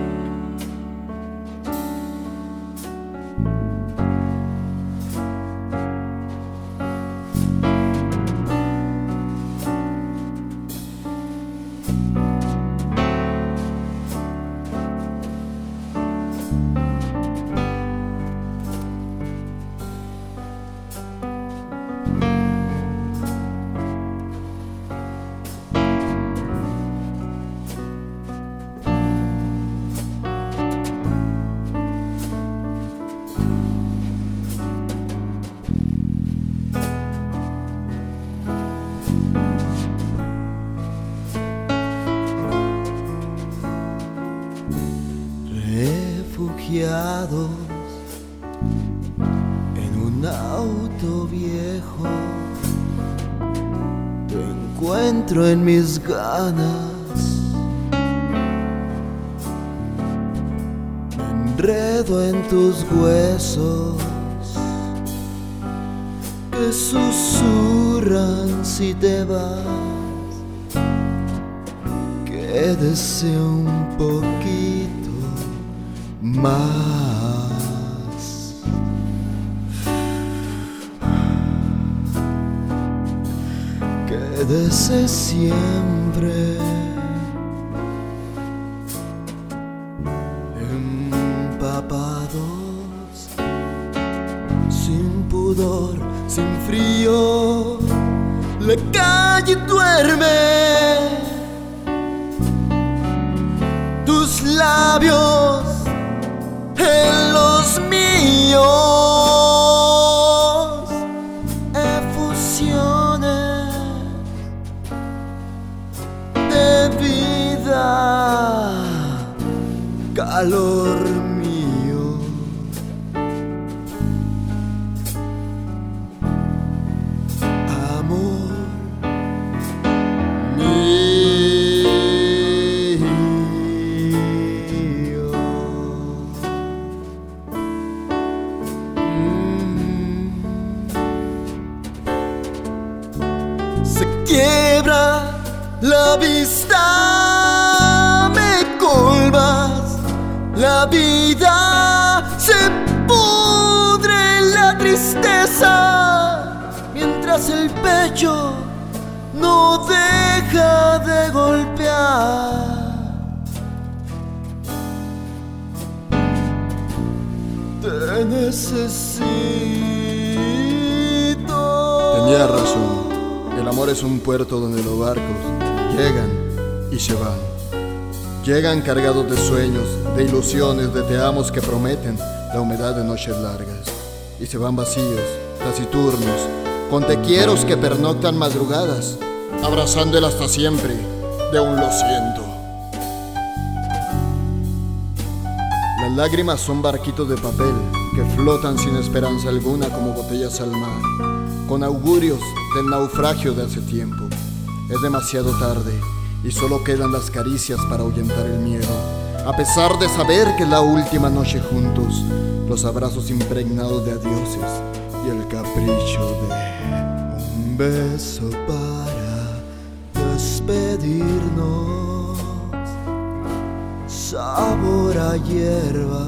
Refugiados en un auto viejo, te encuentro en mis ganas, me enredo en tus huesos que susurran si te vas, que deseo un poquito más. Quédese siempre empapados, sin pudor, sin frío, la calle duerme, tus labios en los míos, efusiones de vida, calor mío. Amor mío. Se quiebra la vista, me colmas la vida, se pudre en la tristeza, mientras el pecho no deja de golpear. Te necesito. Tenía razón. El amor es un puerto donde los barcos llegan y se van. Llegan cargados de sueños, de ilusiones, de te amos que prometen la humedad de noches largas. Y se van vacíos, taciturnos, con te quieros que pernoctan madrugadas, abrazando el hasta siempre de un lo siento. Las lágrimas son barquitos de papel que flotan sin esperanza alguna como botellas al mar, con augurios del naufragio de hace tiempo. Es demasiado tarde y solo quedan las caricias para ahuyentar el miedo, a pesar de saber que es la última noche juntos, los abrazos impregnados de adioses y el capricho de un beso para despedirnos, sabor a hierba.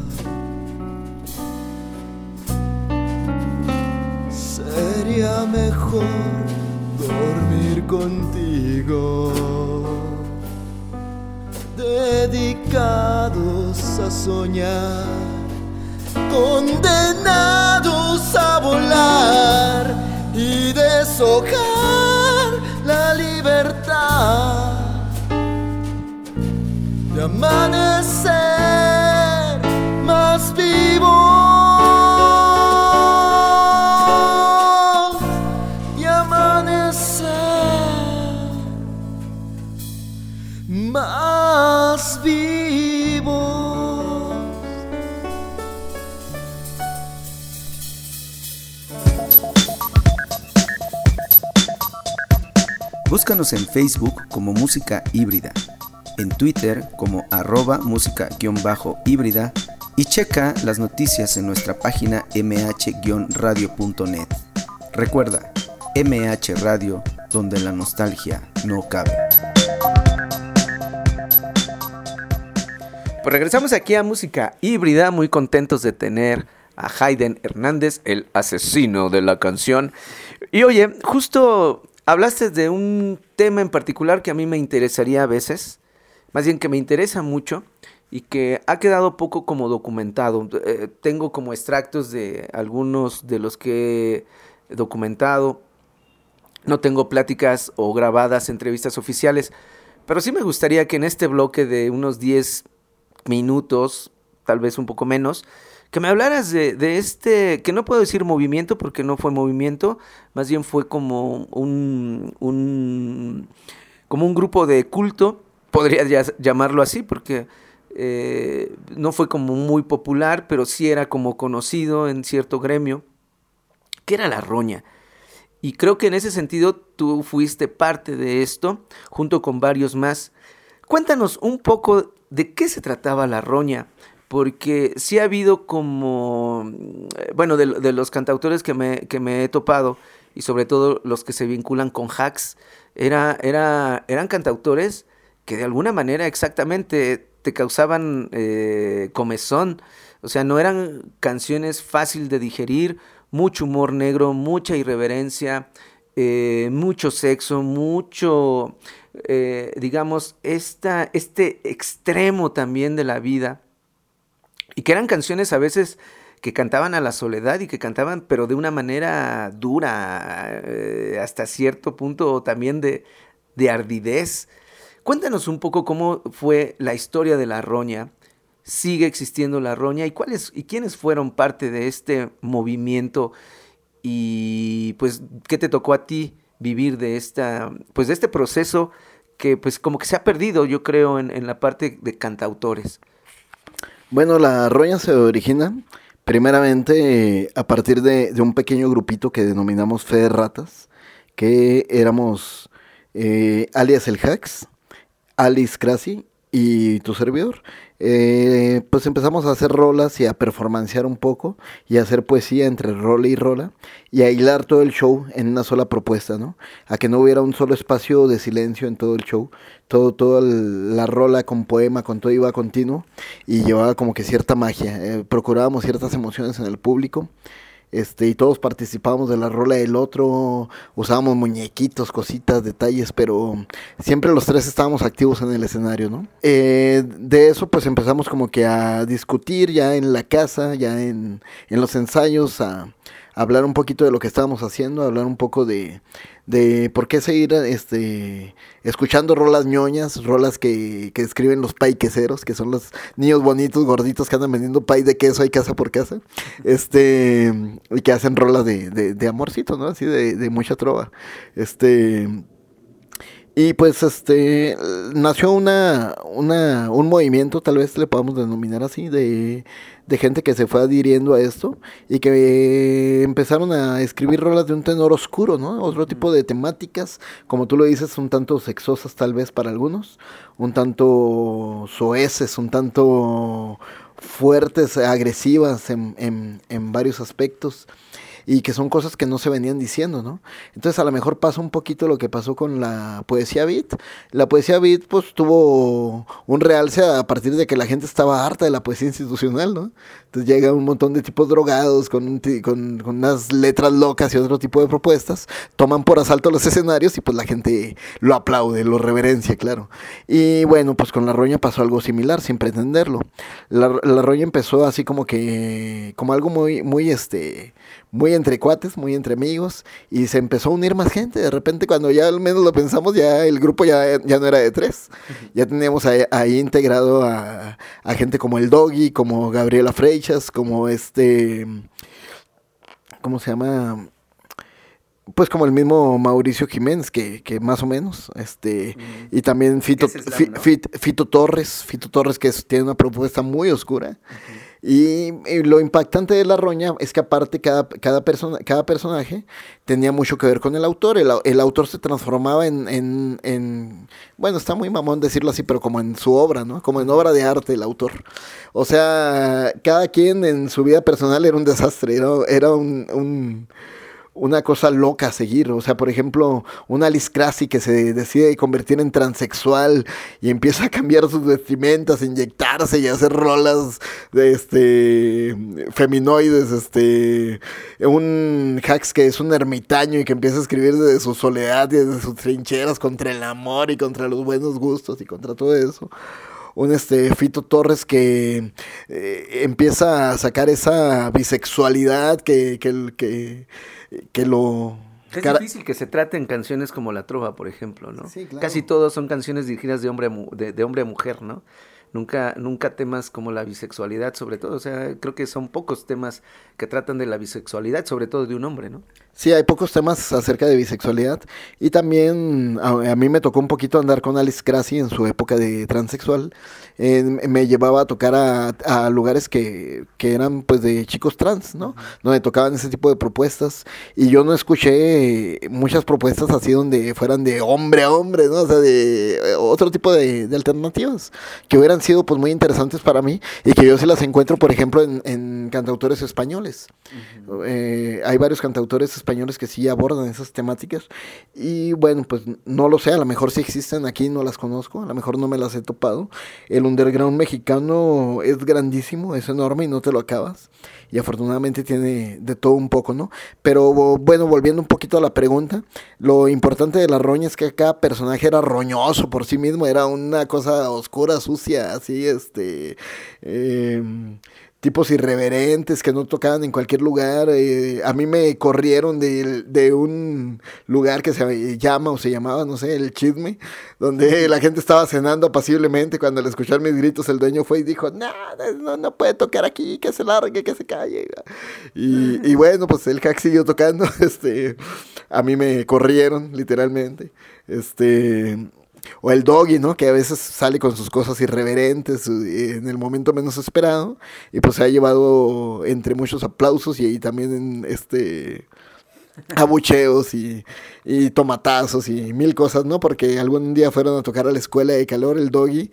Sería mejor dormir contigo, dedicados a soñar, condenados a volar y deshojar la libertad amanecer más vivo y amanecer más vivo. Búscanos en Facebook como Música Híbrida, en Twitter como arroba música-híbrida y checa las noticias en nuestra página eme hache radio punto net. Recuerda, eme hache Radio, donde la nostalgia no cabe. Pues regresamos aquí a Música Híbrida, muy contentos de tener a Hayden Hernández, el asesino de la canción. Y oye, justo hablaste de un tema en particular que a mí me interesaría a veces, más bien que me interesa mucho y que ha quedado poco como documentado. Eh, tengo como extractos de algunos de los que he documentado. No tengo pláticas o grabadas entrevistas oficiales, pero sí me gustaría que en este bloque de unos diez minutos, tal vez un poco menos, que me hablaras de, de este, que no puedo decir movimiento porque no fue movimiento, más bien fue como un, un, como un grupo de culto, podría ya llamarlo así, porque eh, no fue como muy popular, pero sí era como conocido en cierto gremio, que era La Roña. Y creo que en ese sentido tú fuiste parte de esto, junto con varios más. Cuéntanos un poco de qué se trataba La Roña, porque sí ha habido como, bueno, de, de los cantautores que me, que me he topado, y sobre todo los que se vinculan con Hax, era, era, eran cantautores que de alguna manera exactamente te causaban eh, comezón, o sea, no eran canciones fácil de digerir, mucho humor negro, mucha irreverencia, eh, mucho sexo, mucho, eh, digamos, esta, este extremo también de la vida. Y que eran canciones a veces que cantaban a la soledad y que cantaban pero de una manera dura, eh, hasta cierto punto también de, de ardidez. Cuéntanos un poco cómo fue la historia de La Roña. ¿Sigue existiendo La Roña? ¿Y cuáles y quiénes fueron parte de este movimiento? Y pues, ¿qué te tocó a ti vivir de esta, pues de este proceso que pues como que se ha perdido, yo creo, en, en la parte de cantautores? Bueno, La Roña se origina primeramente eh, a partir de, de un pequeño grupito que denominamos Fe de Ratas, que éramos eh, alias el Hax, Alice Crasi y tu servidor. Eh, pues empezamos a hacer rolas y a performancear un poco y a hacer poesía entre rola y rola y a hilar todo el show en una sola propuesta, ¿no? A que no hubiera un solo espacio de silencio en todo el show, todo, toda la rola con poema, con todo iba continuo y llevaba como que cierta magia, eh, procurábamos ciertas emociones en el público. Este, y todos participábamos de la rola del otro, usábamos muñequitos, cositas, detalles, pero siempre los tres estábamos activos en el escenario, ¿no? Eh, de eso pues empezamos como que a discutir ya en la casa, ya en, en los ensayos, a, a hablar un poquito de lo que estábamos haciendo, a hablar un poco de, de por qué seguir este, escuchando rolas ñoñas, rolas que, que escriben los paiqueseros, que son los niños bonitos, gorditos que andan vendiendo pay de queso ahí casa por casa, este, y que hacen rolas de, de, de amorcito, ¿no? Así de, de mucha trova. Este... Y pues este nació una, una, un movimiento, tal vez le podamos denominar así, de, de gente que se fue adhiriendo a esto y que empezaron a escribir rolas de un tenor oscuro, ¿no? Otro tipo de temáticas, como tú lo dices, un tanto sexosas tal vez para algunos, un tanto soeces, un tanto fuertes, agresivas en, en, en varios aspectos. Y que son cosas que no se venían diciendo, ¿no? Entonces a lo mejor pasa un poquito lo que pasó con la poesía beat. La poesía beat pues tuvo un realce a partir de que la gente estaba harta de la poesía institucional, ¿no? Entonces llega un montón de tipos drogados con, un t- con, con unas letras locas y otro tipo de propuestas, toman por asalto los escenarios y pues la gente lo aplaude, lo reverencia, claro. Y bueno, pues con La Roña pasó algo similar, sin pretenderlo. La, la Roña empezó así como que, como algo muy, muy este... muy entre cuates, muy entre amigos, y se empezó a unir más gente. De repente, cuando ya al menos lo pensamos, ya el grupo ya, ya no era de tres. Ya teníamos ahí, ahí integrado a, a gente como el Doggy, como Gabriela Freixas, como este... ¿Cómo se llama? Pues como el mismo Mauricio Jiménez, que, que más o menos, este, mm. y también Fito, es Fi, ¿no? Fit, Fito Torres, Fito Torres que es, tiene una propuesta muy oscura, uh-huh. y, y lo impactante de La Roña es que aparte cada, cada, persona, cada personaje tenía mucho que ver con el autor, el, el autor se transformaba en, en, en, bueno, está muy mamón decirlo así, pero como en su obra, ¿no? Como en obra de arte el autor, o sea, cada quien en su vida personal era un desastre, era, era un... un una cosa loca a seguir, o sea, por ejemplo, una Alice Krassi que se decide convertir en transexual y empieza a cambiar sus vestimentas, a inyectarse y a hacer rolas de este feminoides, este un Hax que es un ermitaño y que empieza a escribir desde su soledad y desde sus trincheras contra el amor y contra los buenos gustos y contra todo eso. Un este Fito Torres que eh, empieza a sacar esa bisexualidad que, que, que, que lo... Es cara... difícil que se trate en canciones como La Trova, por ejemplo, ¿no? Sí, claro. Casi todos son canciones dirigidas de hombre a, mu- de, de hombre a mujer, ¿no? Nunca, nunca temas como la bisexualidad, sobre todo, o sea, creo que son pocos temas que tratan de la bisexualidad, sobre todo de un hombre, ¿no? Sí, hay pocos temas acerca de bisexualidad y también a, a mí me tocó un poquito andar con Alice Krassi en su época de transexual. Eh, me llevaba a tocar a, a lugares que, que eran pues de chicos trans, ¿no? Uh-huh. Donde tocaban ese tipo de propuestas y yo no escuché muchas propuestas así donde fueran de hombre a hombre, ¿no? O sea, de eh, otro tipo de, de alternativas que hubieran sido pues muy interesantes para mí y que yo sí las encuentro, por ejemplo, en, en cantautores españoles. Uh-huh. Eh, hay varios cantautores españoles que sí abordan esas temáticas y bueno, pues no lo sé, a lo mejor sí existen, aquí no las conozco, a lo mejor no me las he topado. El underground mexicano es grandísimo, es enorme y no te lo acabas y afortunadamente tiene de todo un poco, ¿no? Pero bueno, volviendo un poquito a la pregunta, lo importante de La Roña es que cada personaje era roñoso por sí mismo, era una cosa oscura, sucia, así, este... Eh, tipos irreverentes que no tocaban en cualquier lugar. Eh, a mí me corrieron de, de un lugar que se llama o se llamaba, no sé, El Chisme, donde la gente estaba cenando apaciblemente. Cuando al escuchar mis gritos el dueño fue y dijo, no, no, no puede tocar aquí, que se largue, que se calle. Y, y bueno, pues el hack siguió tocando. Este, a mí me corrieron, literalmente. Este... O el Doggy, ¿no? Que a veces sale con sus cosas irreverentes en el momento menos esperado. Y pues se ha llevado entre muchos aplausos y, y también en este... abucheos y, y tomatazos y mil cosas, ¿no? Porque algún día fueron a tocar a la escuela de calor el Doggy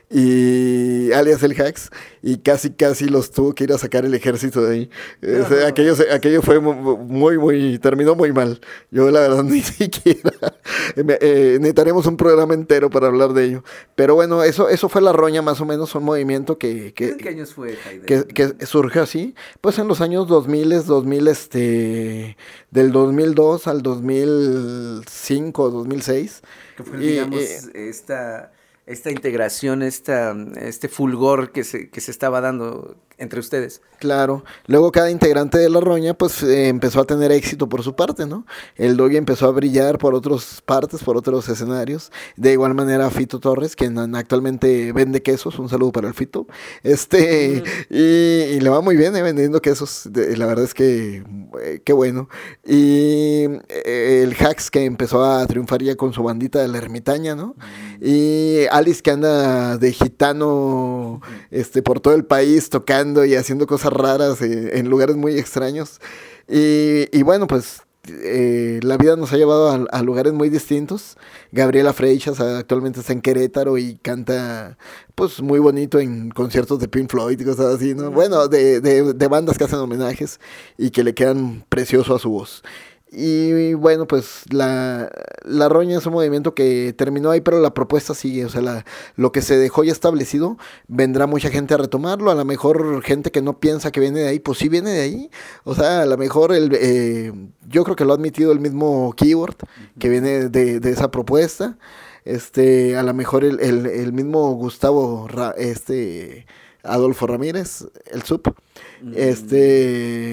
y alias el Hax y casi casi los tuvo que ir a sacar el ejército de ahí. No, o sea, no, aquello, aquello fue muy, muy, terminó muy mal. Yo la verdad ni siquiera eh, necesitaremos un programa entero para hablar de ello. Pero bueno, eso, eso fue La Roña más o menos, un movimiento que... que ¿En qué años fue, Jaide? Que, que surgió así, pues en los años dos mil, dos mil, este, del dos mil dos al dos mil cinco, dos mil seis. Que fue, y, digamos, eh, esta... esta integración, esta, este fulgor que se, que se estaba dando entre ustedes. Claro. Luego cada integrante de La Roña pues eh, empezó a tener éxito por su parte, ¿no? El Doggy empezó a brillar por otras partes, por otros escenarios. De igual manera Fito Torres, quien actualmente vende quesos, un saludo para el Fito. Este, mm. y, y le va muy bien eh, vendiendo quesos. De, la verdad es que eh, qué bueno. Y eh, el Hax, que empezó a triunfar ya con su bandita de La Ermitaña, ¿no? Mm. Y Alice, que anda de gitano este, por todo el país tocando y haciendo cosas raras eh, en lugares muy extraños. Y, y bueno, pues eh, la vida nos ha llevado a, a lugares muy distintos. Gabriela Freixas actualmente está en Querétaro y canta pues muy bonito en conciertos de Pink Floyd y cosas así, ¿no? Bueno, de, de, de bandas que hacen homenajes y que le quedan precioso a su voz. Y bueno, pues la, la Roña es un movimiento que terminó ahí, pero la propuesta sigue, o sea, la, lo que se dejó ya establecido, vendrá mucha gente a retomarlo, a lo mejor gente que no piensa que viene de ahí, pues sí viene de ahí, o sea, a lo mejor el, eh, yo creo que lo ha admitido el mismo Keyword, que viene de, de esa propuesta, este, a lo mejor el, el, el mismo Gustavo, Ra, este... Adolfo Ramírez, el Sup, mm. este...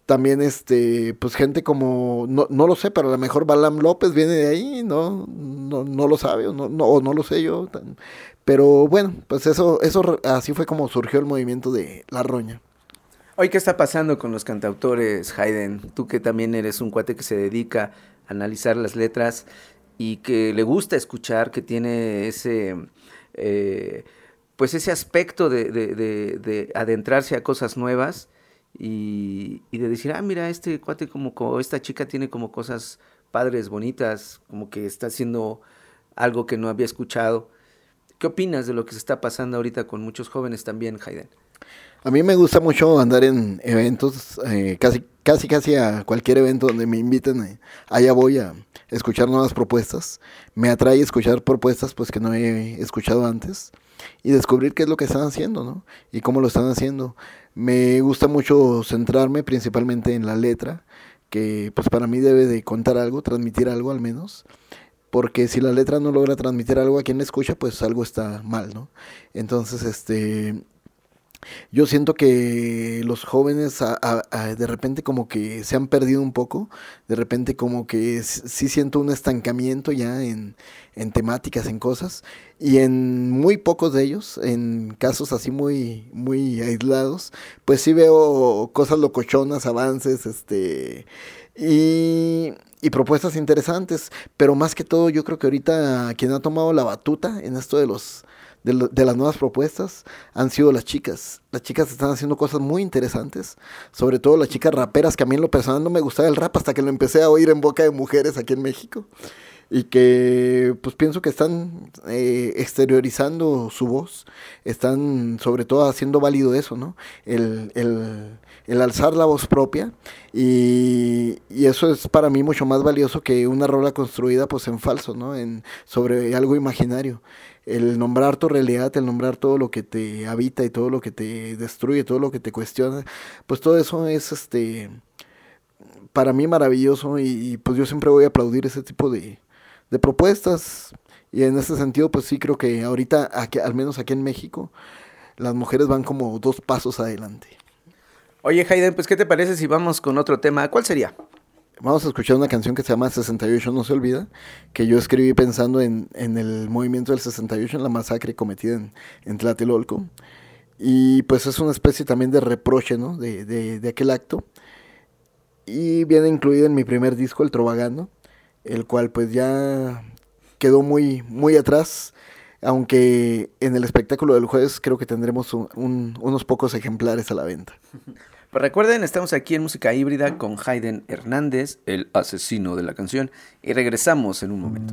también este, pues gente como, no, no lo sé, pero a lo mejor Balam López viene de ahí, no, no, no lo sabe, o no, no, o no lo sé yo, pero bueno, pues eso, eso así fue como surgió el movimiento de La Roña. Hoy, ¿qué está pasando con los cantautores, Hayden? Tú que también eres un cuate que se dedica a analizar las letras y que le gusta escuchar, que tiene ese, eh, pues ese aspecto de, de, de, de adentrarse a cosas nuevas. Y, y de decir, ah, mira, este cuate como, como esta chica tiene como cosas padres, bonitas, como que está haciendo algo que no había escuchado. ¿Qué opinas de lo que se está pasando ahorita con muchos jóvenes también, Hayden? A mí me gusta mucho andar en eventos, eh, casi, casi, casi a cualquier evento donde me inviten, eh, allá voy a escuchar nuevas propuestas. Me atrae escuchar propuestas pues que no he escuchado antes y descubrir qué es lo que están haciendo, ¿no? Y cómo lo están haciendo. Me gusta mucho centrarme principalmente en la letra, que pues para mí debe de contar algo, transmitir algo al menos, porque si la letra no logra transmitir algo a quien la escucha, pues algo está mal, ¿no? Entonces, este... yo siento que los jóvenes a, a, a, de repente como que se han perdido un poco, de repente como que sí siento un estancamiento ya en, en temáticas, en cosas, y en muy pocos de ellos, en casos así muy, muy aislados, pues sí veo cosas locochonas, avances, este, y, y propuestas interesantes, pero más que todo yo creo que ahorita quien ha tomado la batuta en esto de los... De, lo, de las nuevas propuestas han sido las chicas. Las chicas están haciendo cosas muy interesantes, sobre todo las chicas raperas, que a mí en lo personal no me gustaba el rap hasta que lo empecé a oír en boca de mujeres aquí en México, y que pues pienso que están eh, exteriorizando su voz, están sobre todo haciendo válido eso, ¿no? El, el, el alzar la voz propia, y, y eso es para mí mucho más valioso que una rola construida pues en falso, ¿no? En, sobre algo imaginario. El nombrar tu realidad, el nombrar todo lo que te habita y todo lo que te destruye, todo lo que te cuestiona, pues todo eso es este para mí maravilloso, y, y pues yo siempre voy a aplaudir ese tipo de, de propuestas, y en ese sentido pues sí creo que ahorita, aquí, al menos aquí en México, las mujeres van como dos pasos adelante. Oye, Hayden, pues ¿qué te parece si vamos con otro tema? ¿Cuál sería? Vamos a escuchar una canción que se llama sesenta y ocho no se olvida, que yo escribí pensando en, en el movimiento del sesenta y ocho, en la masacre cometida en, en Tlatelolco. Y pues es una especie también de reproche, ¿no? De, de, de aquel acto. Y viene incluido en mi primer disco, El Trovagando, el cual pues ya quedó muy, muy atrás, aunque en el espectáculo del jueves creo que tendremos un, un, unos pocos ejemplares a la venta. Pues recuerden, estamos aquí en Música Híbrida con Hayden Hernández, el asesino de la canción, y regresamos en un momento.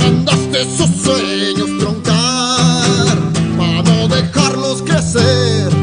Esos sueños troncar para no dejarlos crecer.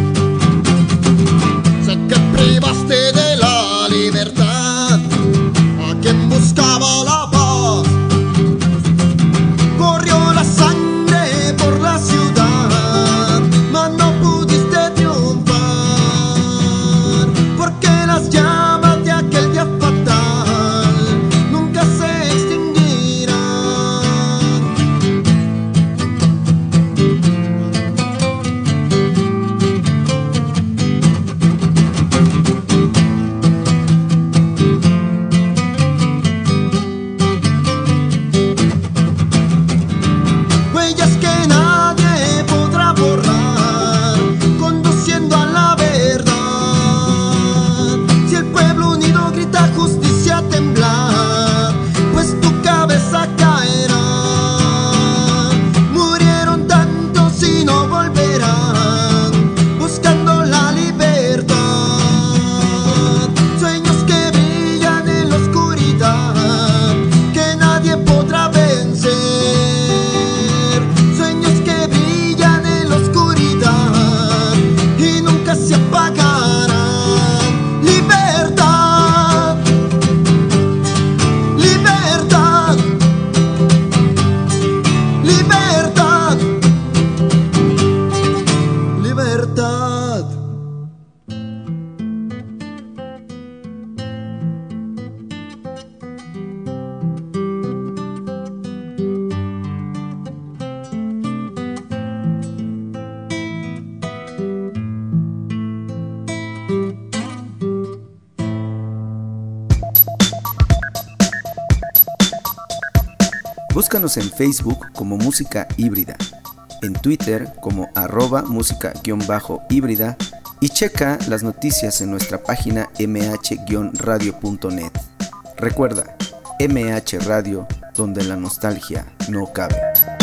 Búscanos en Facebook como Música Híbrida, en Twitter como arroba música-híbrida y checa las noticias en nuestra página m h radio punto net. Recuerda, M H Radio, donde la nostalgia no cabe.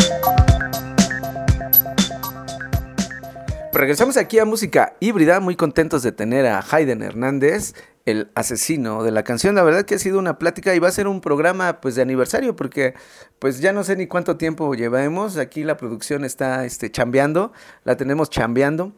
Regresamos aquí a Música Híbrida, muy contentos de tener a Hayden Hernández, el asesino de la canción. La verdad que ha sido una plática y va a ser un programa pues de aniversario, porque pues ya no sé ni cuánto tiempo llevamos. Aquí la producción está este, chambeando, la tenemos chambeando.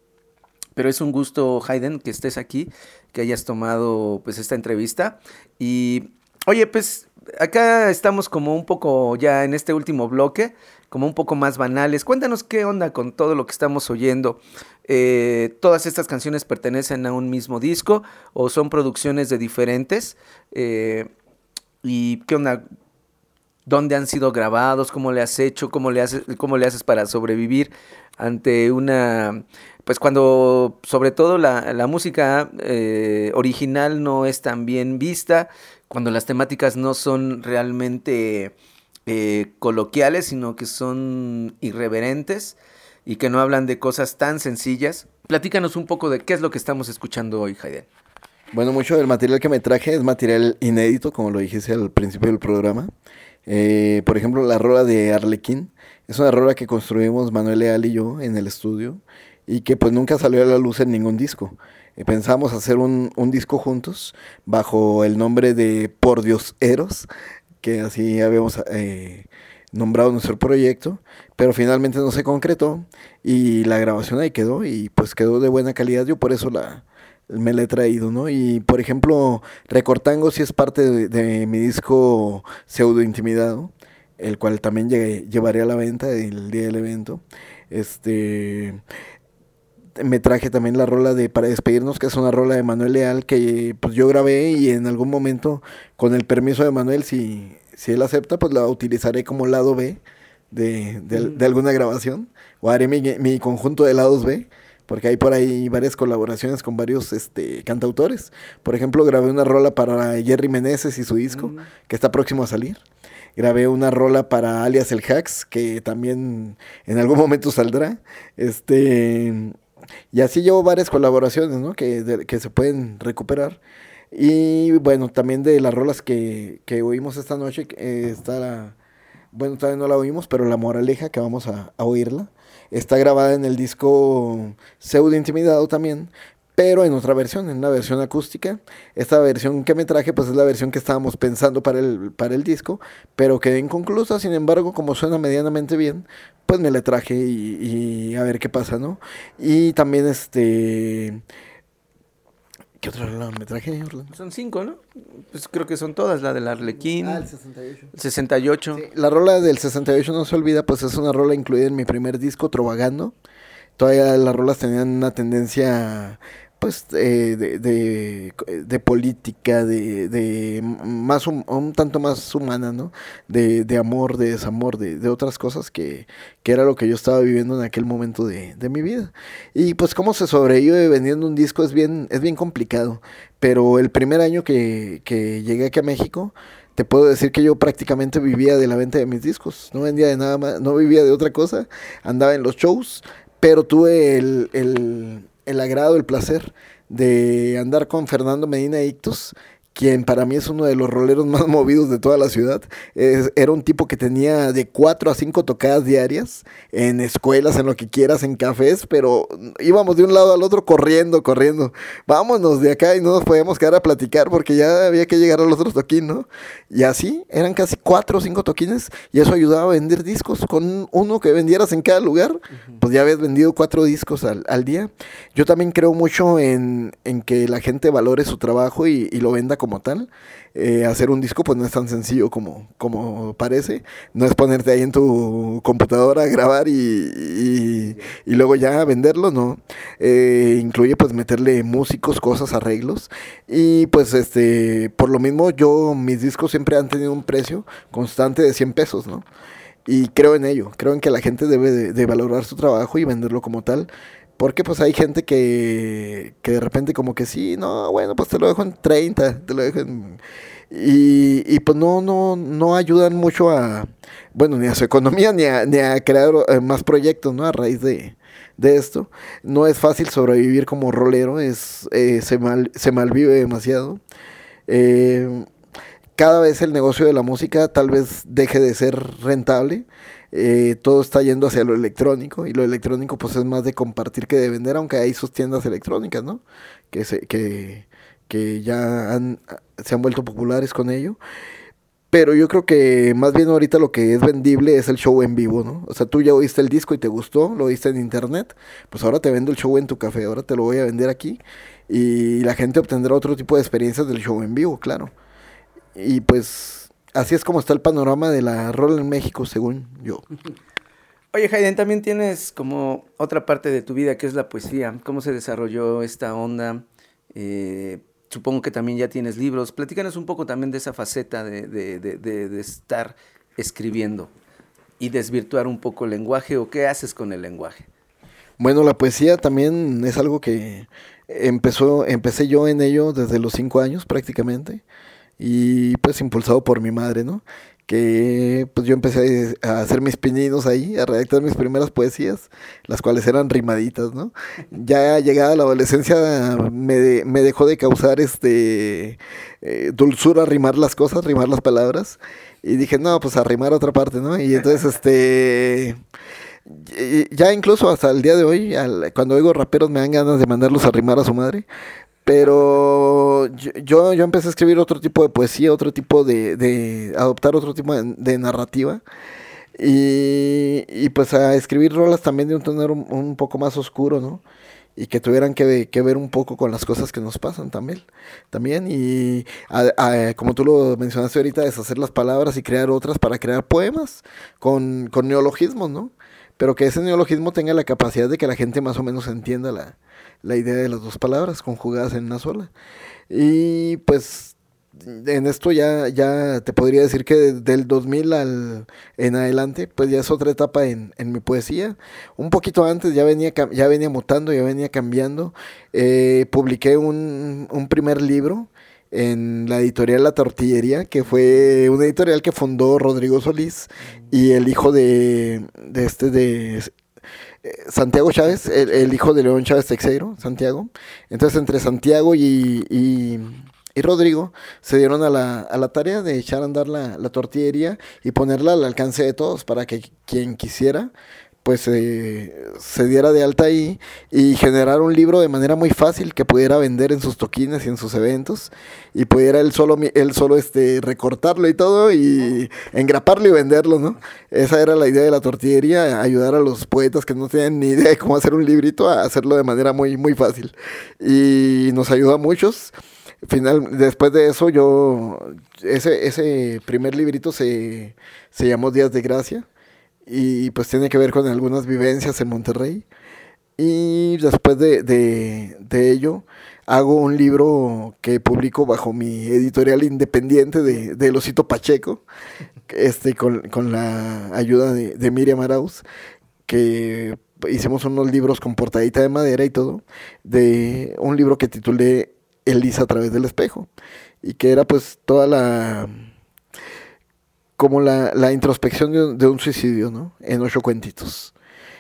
Pero es un gusto, Hayden, que estés aquí, que hayas tomado pues esta entrevista. Y oye, pues acá estamos como un poco ya en este último bloque, como un poco más banales. Cuéntanos qué onda con todo lo que estamos oyendo. Eh, ¿Todas estas canciones pertenecen a un mismo disco o son producciones de diferentes? Eh, ¿Y qué onda? ¿Dónde han sido grabados? ¿Cómo le has hecho? ¿Cómo le haces, cómo le haces para sobrevivir ante una... Pues cuando sobre todo la, la música eh, original no es tan bien vista, cuando las temáticas no son realmente eh, coloquiales, sino que son irreverentes y que no hablan de cosas tan sencillas. Platícanos un poco de qué es lo que estamos escuchando hoy, Hayden. Bueno, mucho del material que me traje es material inédito, como lo dijiste al principio del programa. Eh, por ejemplo, la rola de Arlequín es una rola que construimos Manuel Leal y yo en el estudio y que pues nunca salió a la luz en ningún disco. Eh, pensamos hacer un, un disco juntos bajo el nombre de Por Dios Eros, que así habíamos eh, nombrado nuestro proyecto, pero finalmente no se concretó y la grabación ahí quedó y pues quedó de buena calidad. Yo por eso la... me la he traído, ¿no? Y, por ejemplo, Recortango sí es parte de, de mi disco Pseudo Intimidado, el cual también llegué, llevaré a la venta el día del evento. Este... Me traje también la rola de Para Despedirnos, que es una rola de Manuel Leal, que pues yo grabé y en algún momento, con el permiso de Manuel, si, si él acepta, pues la utilizaré como lado B de, de, mm. de alguna grabación, o haré mi, mi conjunto de lados B, porque hay por ahí varias colaboraciones con varios este, cantautores. Por ejemplo, grabé una rola para Jerry Meneses y su disco, mm. que está próximo a salir. Grabé una rola para Alias El Hacks, que también en algún momento saldrá. Este, y así llevo varias colaboraciones, ¿no? que, de, que se pueden recuperar. Y bueno, también de las rolas que, que oímos esta noche, eh, está la... Bueno, todavía no la oímos, pero La Moraleja, que vamos a, a oírla, está grabada en el disco Pseudo Intimidado también, pero en otra versión, en una versión acústica. Esta versión que me traje, pues es la versión que estábamos pensando para el, para el disco, pero quedé inconclusa. Sin embargo, como suena medianamente bien, pues me la traje y, y a ver qué pasa, ¿no? Y también este... ¿Qué otra rola me traje, Orlando? Son cinco, ¿no? Pues creo que son todas, la del Arlequín. Ah, el sesenta y ocho. El sesenta y ocho. Sí, la rola del sesenta y ocho no se olvida, pues es una rola incluida en mi primer disco, Trovagando. Todavía las rolas tenían una tendencia, pues, eh, de, de, de política, de, de más un, un tanto más humana, ¿no? De, de amor, de desamor, de, de otras cosas que, que era lo que yo estaba viviendo en aquel momento de, de mi vida. Y pues cómo se sobrevive vendiendo un disco es bien, es bien complicado. Pero el primer año que, que llegué aquí a México, te puedo decir que yo prácticamente vivía de la venta de mis discos. No vendía de nada más, no vivía de otra cosa. Andaba en los shows, pero tuve el... el el agrado, el placer de andar con Fernando Medina Ictus, quien para mí es uno de los roleros más movidos de toda la ciudad. Es, era un tipo que tenía de cuatro a cinco tocadas diarias, en escuelas, en lo que quieras, en cafés, pero íbamos de un lado al otro corriendo, corriendo. Vámonos de acá y no nos podíamos quedar a platicar porque ya había que llegar al otro toquín, ¿no? Y así, eran casi cuatro o cinco toquines y eso ayudaba a vender discos. Con uno que vendieras en cada lugar, uh-huh. pues ya habías vendido cuatro discos al, al día. Yo también creo mucho en, en que la gente valore su trabajo y, y lo venda como tal. Eh, hacer un disco pues no es tan sencillo como, como parece. No es ponerte ahí en tu computadora a grabar y, y, y luego ya venderlo, no. Eh, incluye pues meterle músicos, cosas, arreglos. Y pues este por lo mismo yo, mis discos siempre han tenido un precio constante de cien pesos, ¿no? Y creo en ello, creo en que la gente debe de, de valorar su trabajo y venderlo como tal. Porque pues hay gente que, que de repente como que sí, no, bueno, pues te lo dejo en treinta, te lo dejo en... y, y pues no, no, no ayudan mucho a, bueno, ni a su economía, ni a, ni a crear eh, más proyectos, ¿no? A raíz de, de esto. No es fácil sobrevivir como rolero, es, eh, se, mal, se malvive demasiado. Eh, cada vez el negocio de la música tal vez deje de ser rentable. Eh, todo está yendo hacia lo electrónico, y lo electrónico pues es más de compartir que de vender, aunque hay sus tiendas electrónicas, ¿no? Que, se, que, que ya han, se han vuelto populares con ello. Pero yo creo que más bien ahorita lo que es vendible es el show en vivo, ¿no? O sea, tú ya oíste el disco y te gustó, lo oíste en internet, pues ahora te vendo el show en tu café, ahora te lo voy a vender aquí, y la gente obtendrá otro tipo de experiencias del show en vivo, claro. Y pues así es como está el panorama de la rola en México, según yo. Oye, Hayden, también tienes como otra parte de tu vida que es la poesía. ¿Cómo se desarrolló esta onda? Eh, supongo que también ya tienes libros. Platícanos un poco también de esa faceta de, de, de, de, de estar escribiendo y desvirtuar un poco el lenguaje, o qué haces con el lenguaje. Bueno, la poesía también es algo que empezó, empecé yo en ello desde los cinco años prácticamente, y pues impulsado por mi madre, ¿no? Que pues yo empecé a hacer mis pininos ahí, a redactar mis primeras poesías, las cuales eran rimaditas, ¿no? Ya llegada la adolescencia me, de, me dejó de causar este eh, dulzura rimar las cosas, rimar las palabras, y dije, no, pues a rimar otra parte, ¿no? Y entonces este... ya incluso hasta el día de hoy, al, cuando oigo raperos me dan ganas de mandarlos a rimar a su madre. Pero yo, yo empecé a escribir otro tipo de poesía, otro tipo de, de adoptar otro tipo de, de narrativa, y, y pues a escribir rolas también de un tono un, un poco más oscuro, ¿no? Y que tuvieran que, que ver un poco con las cosas que nos pasan también, también y a, a, como tú lo mencionaste ahorita, deshacer las palabras y crear otras para crear poemas con, con neologismos, ¿no? Pero que ese neologismo tenga la capacidad de que la gente más o menos entienda la, la idea de las dos palabras conjugadas en una sola. Y pues en esto ya, ya te podría decir que del dos mil al, en adelante, pues ya es otra etapa en, en mi poesía. Un poquito antes ya venía, ya venía mutando, ya venía cambiando. Eh, publiqué un, un primer libro en la editorial La Tortillería, que fue una editorial que fundó Rodrigo Solís y el hijo de, de este de eh, Santiago Chávez, el, el hijo de León Chávez Teixeiro, Santiago. Entonces entre Santiago y, y, y Rodrigo se dieron a la, a la tarea de echar a andar la, la tortillería y ponerla al alcance de todos para que quien quisiera pues eh, se diera de alta ahí y generar un libro de manera muy fácil que pudiera vender en sus toquines y en sus eventos, y pudiera él solo, él solo este, recortarlo y todo y engraparlo y venderlo, ¿no? Esa era la idea de la tortillería, ayudar a los poetas que no tienen ni idea de cómo hacer un librito a hacerlo de manera muy, muy fácil, y nos ayudó a muchos. Final, después de eso yo, ese, ese primer librito se, se llamó Días de Gracia, y pues tiene que ver con algunas vivencias en Monterrey. Y después de, de, de ello hago un libro que publico bajo mi editorial independiente de, de El Osito Pacheco, este, con, con la ayuda de, de Miriam Arauz, que hicimos unos libros con portadita de madera y todo, de un libro que titulé Elisa a través del espejo, y que era pues toda la... como la, la introspección de un, de un suicidio, ¿no? En ocho cuentitos.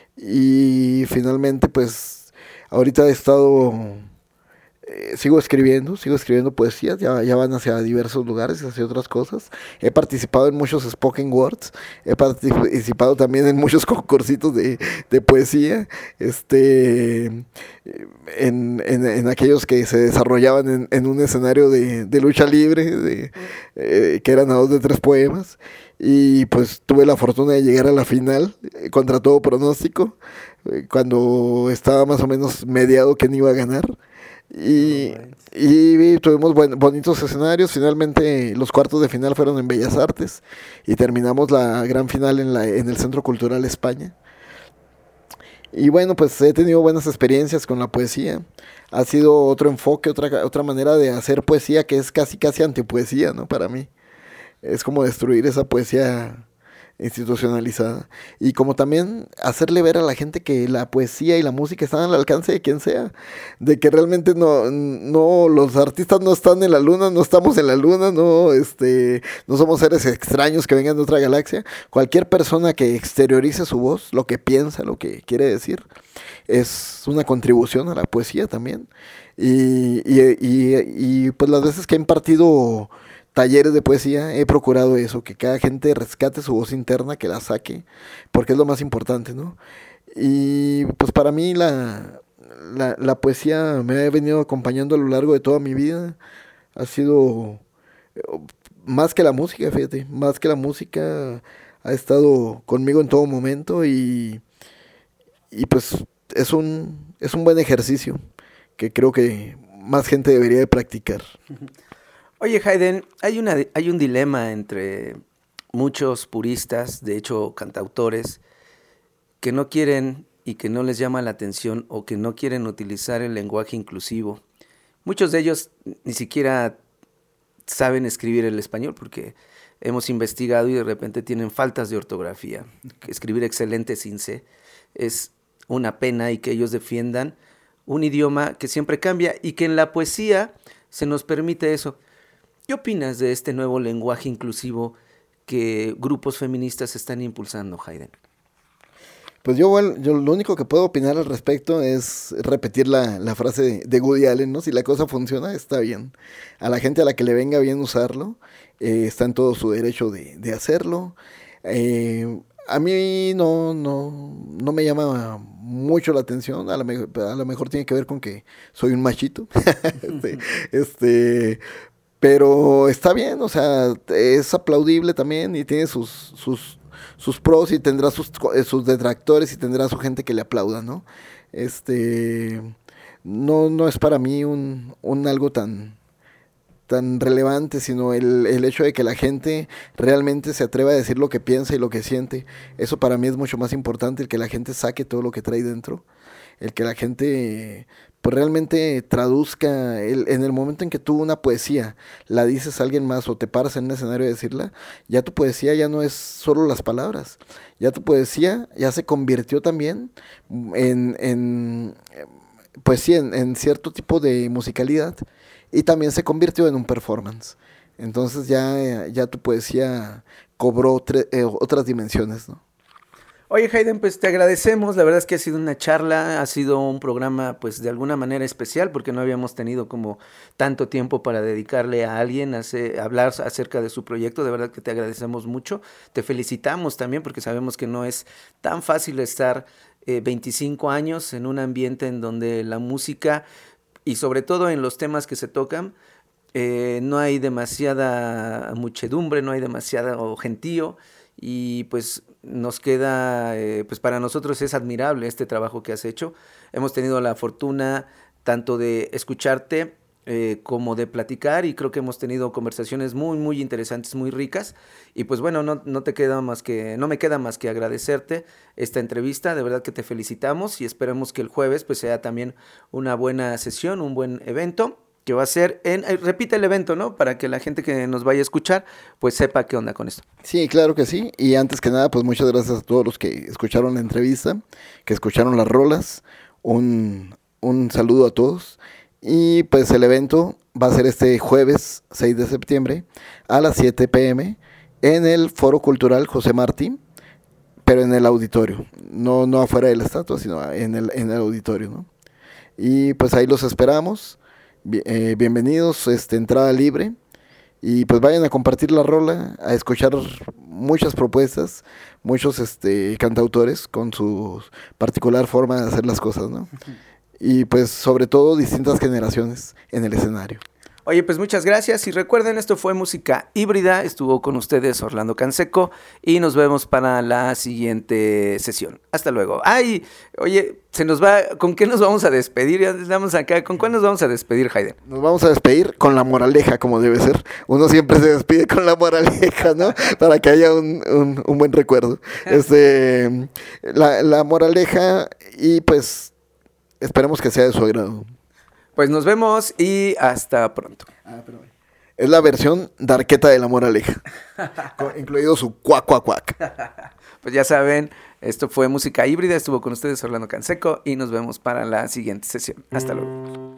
Y finalmente, pues, ahorita he estado, eh, sigo escribiendo, sigo escribiendo poesías, ya, ya van hacia diversos lugares, hacia otras cosas. He participado en muchos spoken words, he participado también en muchos concursitos de, de poesía, este, en, en, en aquellos que se desarrollaban en, en un escenario de, de lucha libre, de, eh, que eran a dos de tres poemas. Y pues tuve la fortuna de llegar a la final, eh, contra todo pronóstico, eh, cuando estaba más o menos mediado quién iba a ganar. Y, y, y tuvimos buen, bonitos escenarios. Finalmente los cuartos de final fueron en Bellas Artes y terminamos la gran final en, la, en el Centro Cultural España. Y bueno, pues he tenido buenas experiencias con la poesía. Ha sido otro enfoque, otra, otra manera de hacer poesía que es casi casi antipoesía, ¿no? Para mí es como destruir esa poesía institucionalizada. Y como también hacerle ver a la gente que la poesía y la música están al alcance de quien sea, de que realmente no, no los artistas no están en la luna, no estamos en la luna, no, este, no somos seres extraños que vengan de otra galaxia. Cualquier persona que exteriorice su voz, lo que piensa, lo que quiere decir, es una contribución a la poesía también. Y, y, y, y pues las veces que he impartido talleres de poesía, he procurado eso, que cada gente rescate su voz interna, que la saque, porque es lo más importante, ¿no? Y pues para mí la, la, la poesía me ha venido acompañando a lo largo de toda mi vida. Ha sido más que la música, fíjate, más que la música ha estado conmigo en todo momento y, y pues es un, es un buen ejercicio que creo que más gente debería de practicar. Oye, Hayden, hay, una, hay un dilema entre muchos puristas, de hecho cantautores, que no quieren y que no les llama la atención o que no quieren utilizar el lenguaje inclusivo. Muchos de ellos ni siquiera saben escribir el español porque hemos investigado y de repente tienen faltas de ortografía. Escribir excelente sin C es una pena y que ellos defiendan un idioma que siempre cambia y que en la poesía se nos permite eso. ¿Qué opinas de este nuevo lenguaje inclusivo que grupos feministas están impulsando, Hayden? Pues yo, bueno, yo lo único que puedo opinar al respecto es repetir la, la frase de, de Woody Allen, ¿no? Si la cosa funciona, está bien. A la gente a la que le venga bien usarlo, eh, está en todo su derecho de, de hacerlo. Eh, a mí no, no, no me llama mucho la atención, a lo, me, a lo mejor tiene que ver con que soy un machito. este... este Pero está bien, o sea, es aplaudible también y tiene sus, sus, sus pros y tendrá sus, sus detractores y tendrá su gente que le aplauda, ¿no? Este, no, no es para mí un, un algo tan, tan relevante, sino el, el hecho de que la gente realmente se atreva a decir lo que piensa y lo que siente. Eso para mí es mucho más importante, el que la gente saque todo lo que trae dentro, el que la gente pues realmente traduzca, el, en el momento en que tú una poesía la dices a alguien más o te paras en un escenario a decirla, ya tu poesía ya no es solo las palabras, ya tu poesía ya se convirtió también en, en pues sí, en, en cierto tipo de musicalidad y también se convirtió en un performance. Entonces ya, ya tu poesía cobró tre- eh, otras dimensiones, ¿no? Oye, Hayden, pues te agradecemos, la verdad es que ha sido una charla, ha sido un programa pues de alguna manera especial porque no habíamos tenido como tanto tiempo para dedicarle a alguien a, hacer, a hablar acerca de su proyecto, de verdad que te agradecemos mucho, te felicitamos también porque sabemos que no es tan fácil estar eh, veinticinco años en un ambiente en donde la música y sobre todo en los temas que se tocan, eh, no hay demasiada muchedumbre, no hay demasiado gentío. Y pues nos queda, eh, pues para nosotros es admirable este trabajo que has hecho. Hemos tenido la fortuna tanto de escucharte eh, como de platicar y creo que hemos tenido conversaciones muy, muy interesantes, muy ricas. Y pues bueno, no, no te queda más que, no me queda más que agradecerte esta entrevista. De verdad que te felicitamos y esperamos que el jueves pues sea también una buena sesión, un buen evento. Que va a ser en, eh, repite el evento, ¿no? Para que la gente que nos vaya a escuchar, pues sepa qué onda con esto. Sí, claro que sí. Y antes que nada, pues muchas gracias a todos los que escucharon la entrevista, que escucharon las rolas. Un, un saludo a todos. Y pues el evento va a ser este jueves seis de septiembre a las siete pm en el Foro Cultural José Martí, pero en el auditorio. No, no afuera de la estatua, sino en el, en el auditorio, ¿no? Y pues ahí los esperamos. Eh, bienvenidos, este, entrada libre y pues vayan a compartir la rola, a escuchar muchas propuestas, muchos este, cantautores con su particular forma de hacer las cosas, ¿no? Y pues sobre todo distintas generaciones en el escenario. Oye, pues muchas gracias y recuerden, esto fue Música Híbrida, estuvo con ustedes Orlando Canseco y nos vemos para la siguiente sesión. Hasta luego. Ay, oye, se nos va, ¿con qué nos vamos a despedir? Ya estamos acá, ¿con cuál nos vamos a despedir, Hayden? Nos vamos a despedir con la moraleja, como debe ser. Uno siempre se despide con la moraleja, ¿no? Para que haya un, un, un buen recuerdo. Este, la, la moraleja y pues esperemos que sea de su agrado. Pues nos vemos y hasta pronto. Ah, pero... Es la versión darqueta de La Moraleja, con- incluido su cuac, cuac, cuac. Pues ya saben, esto fue Música Híbrida, estuvo con ustedes Orlando Canseco y nos vemos para la siguiente sesión. Hasta luego.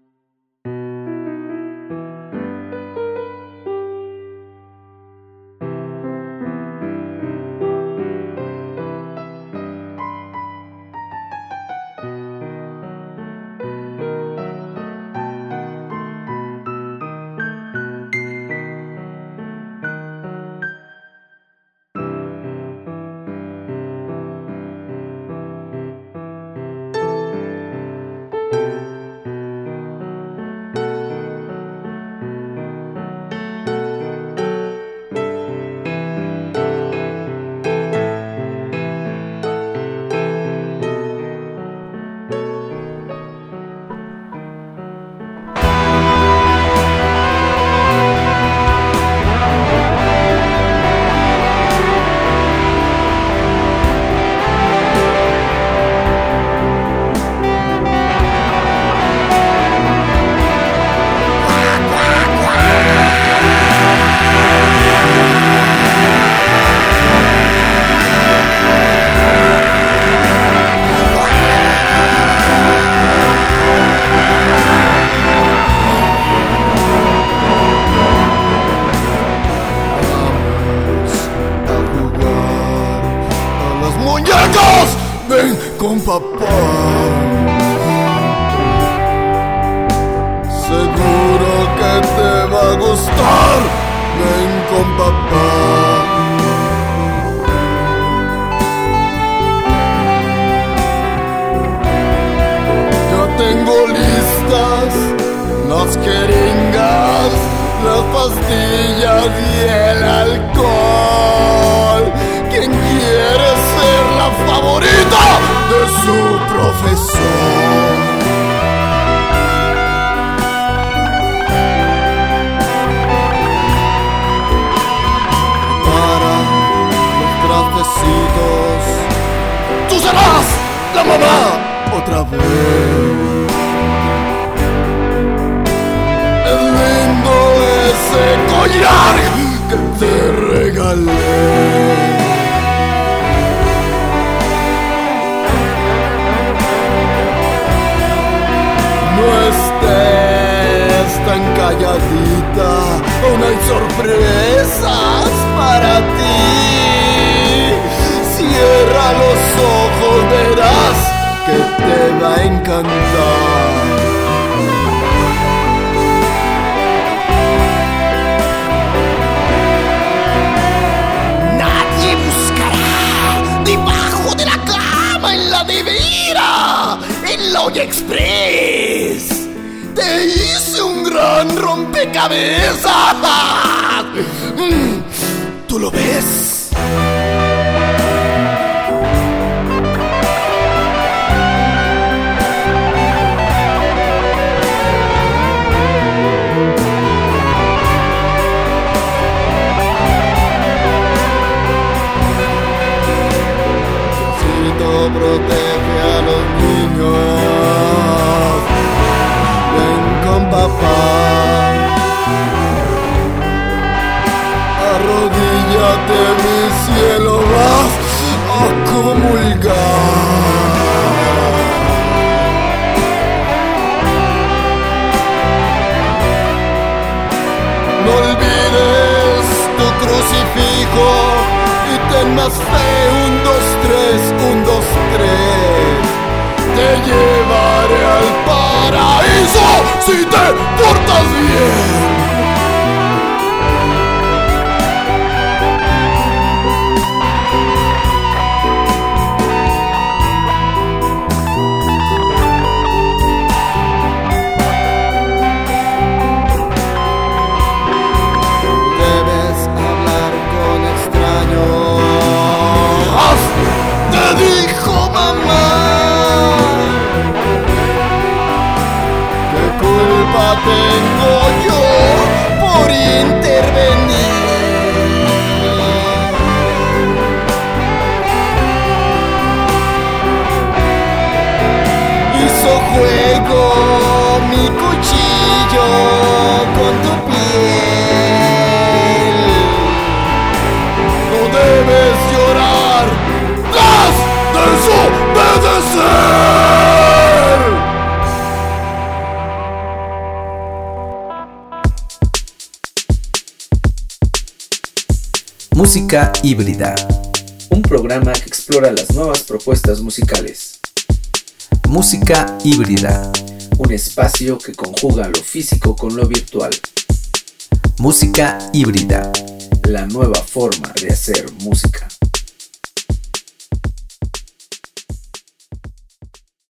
Ven con papá. Seguro que te va a gustar. Ven con papá. Ya tengo listas las jeringas, las pastillas y el alcohol. ¿Quién quiere ser la favorita de su profesor? Para los trastecitos, tú serás la mamá otra vez. Es lindo ese collar que te regalé. No estés tan calladita, aún hay sorpresas para ti. Cierra los ojos, verás que te va a encantar. Nadie buscará debajo de la cama, en la nevera, en la olla express. Te hice un gran rompecabezas. Mm, ¿tú lo ves? Diosito protege a los niños. Ven con papá. Arrodíllate, mi cielo, vas a comulgar. No olvides tu crucifijo y ten más fe. Un, dos, tres, un, dos, tres. Te llevaré al paraíso si te portas bien. Debes hablar con extraños, te dijo mamá. ¿Qué culpa tengo yo por intervenir? Hizo juego mi cuchillo con tu piel. Música Híbrida, un programa que explora las nuevas propuestas musicales. Música Híbrida, un espacio que conjuga lo físico con lo virtual. Música Híbrida, la nueva forma de hacer música.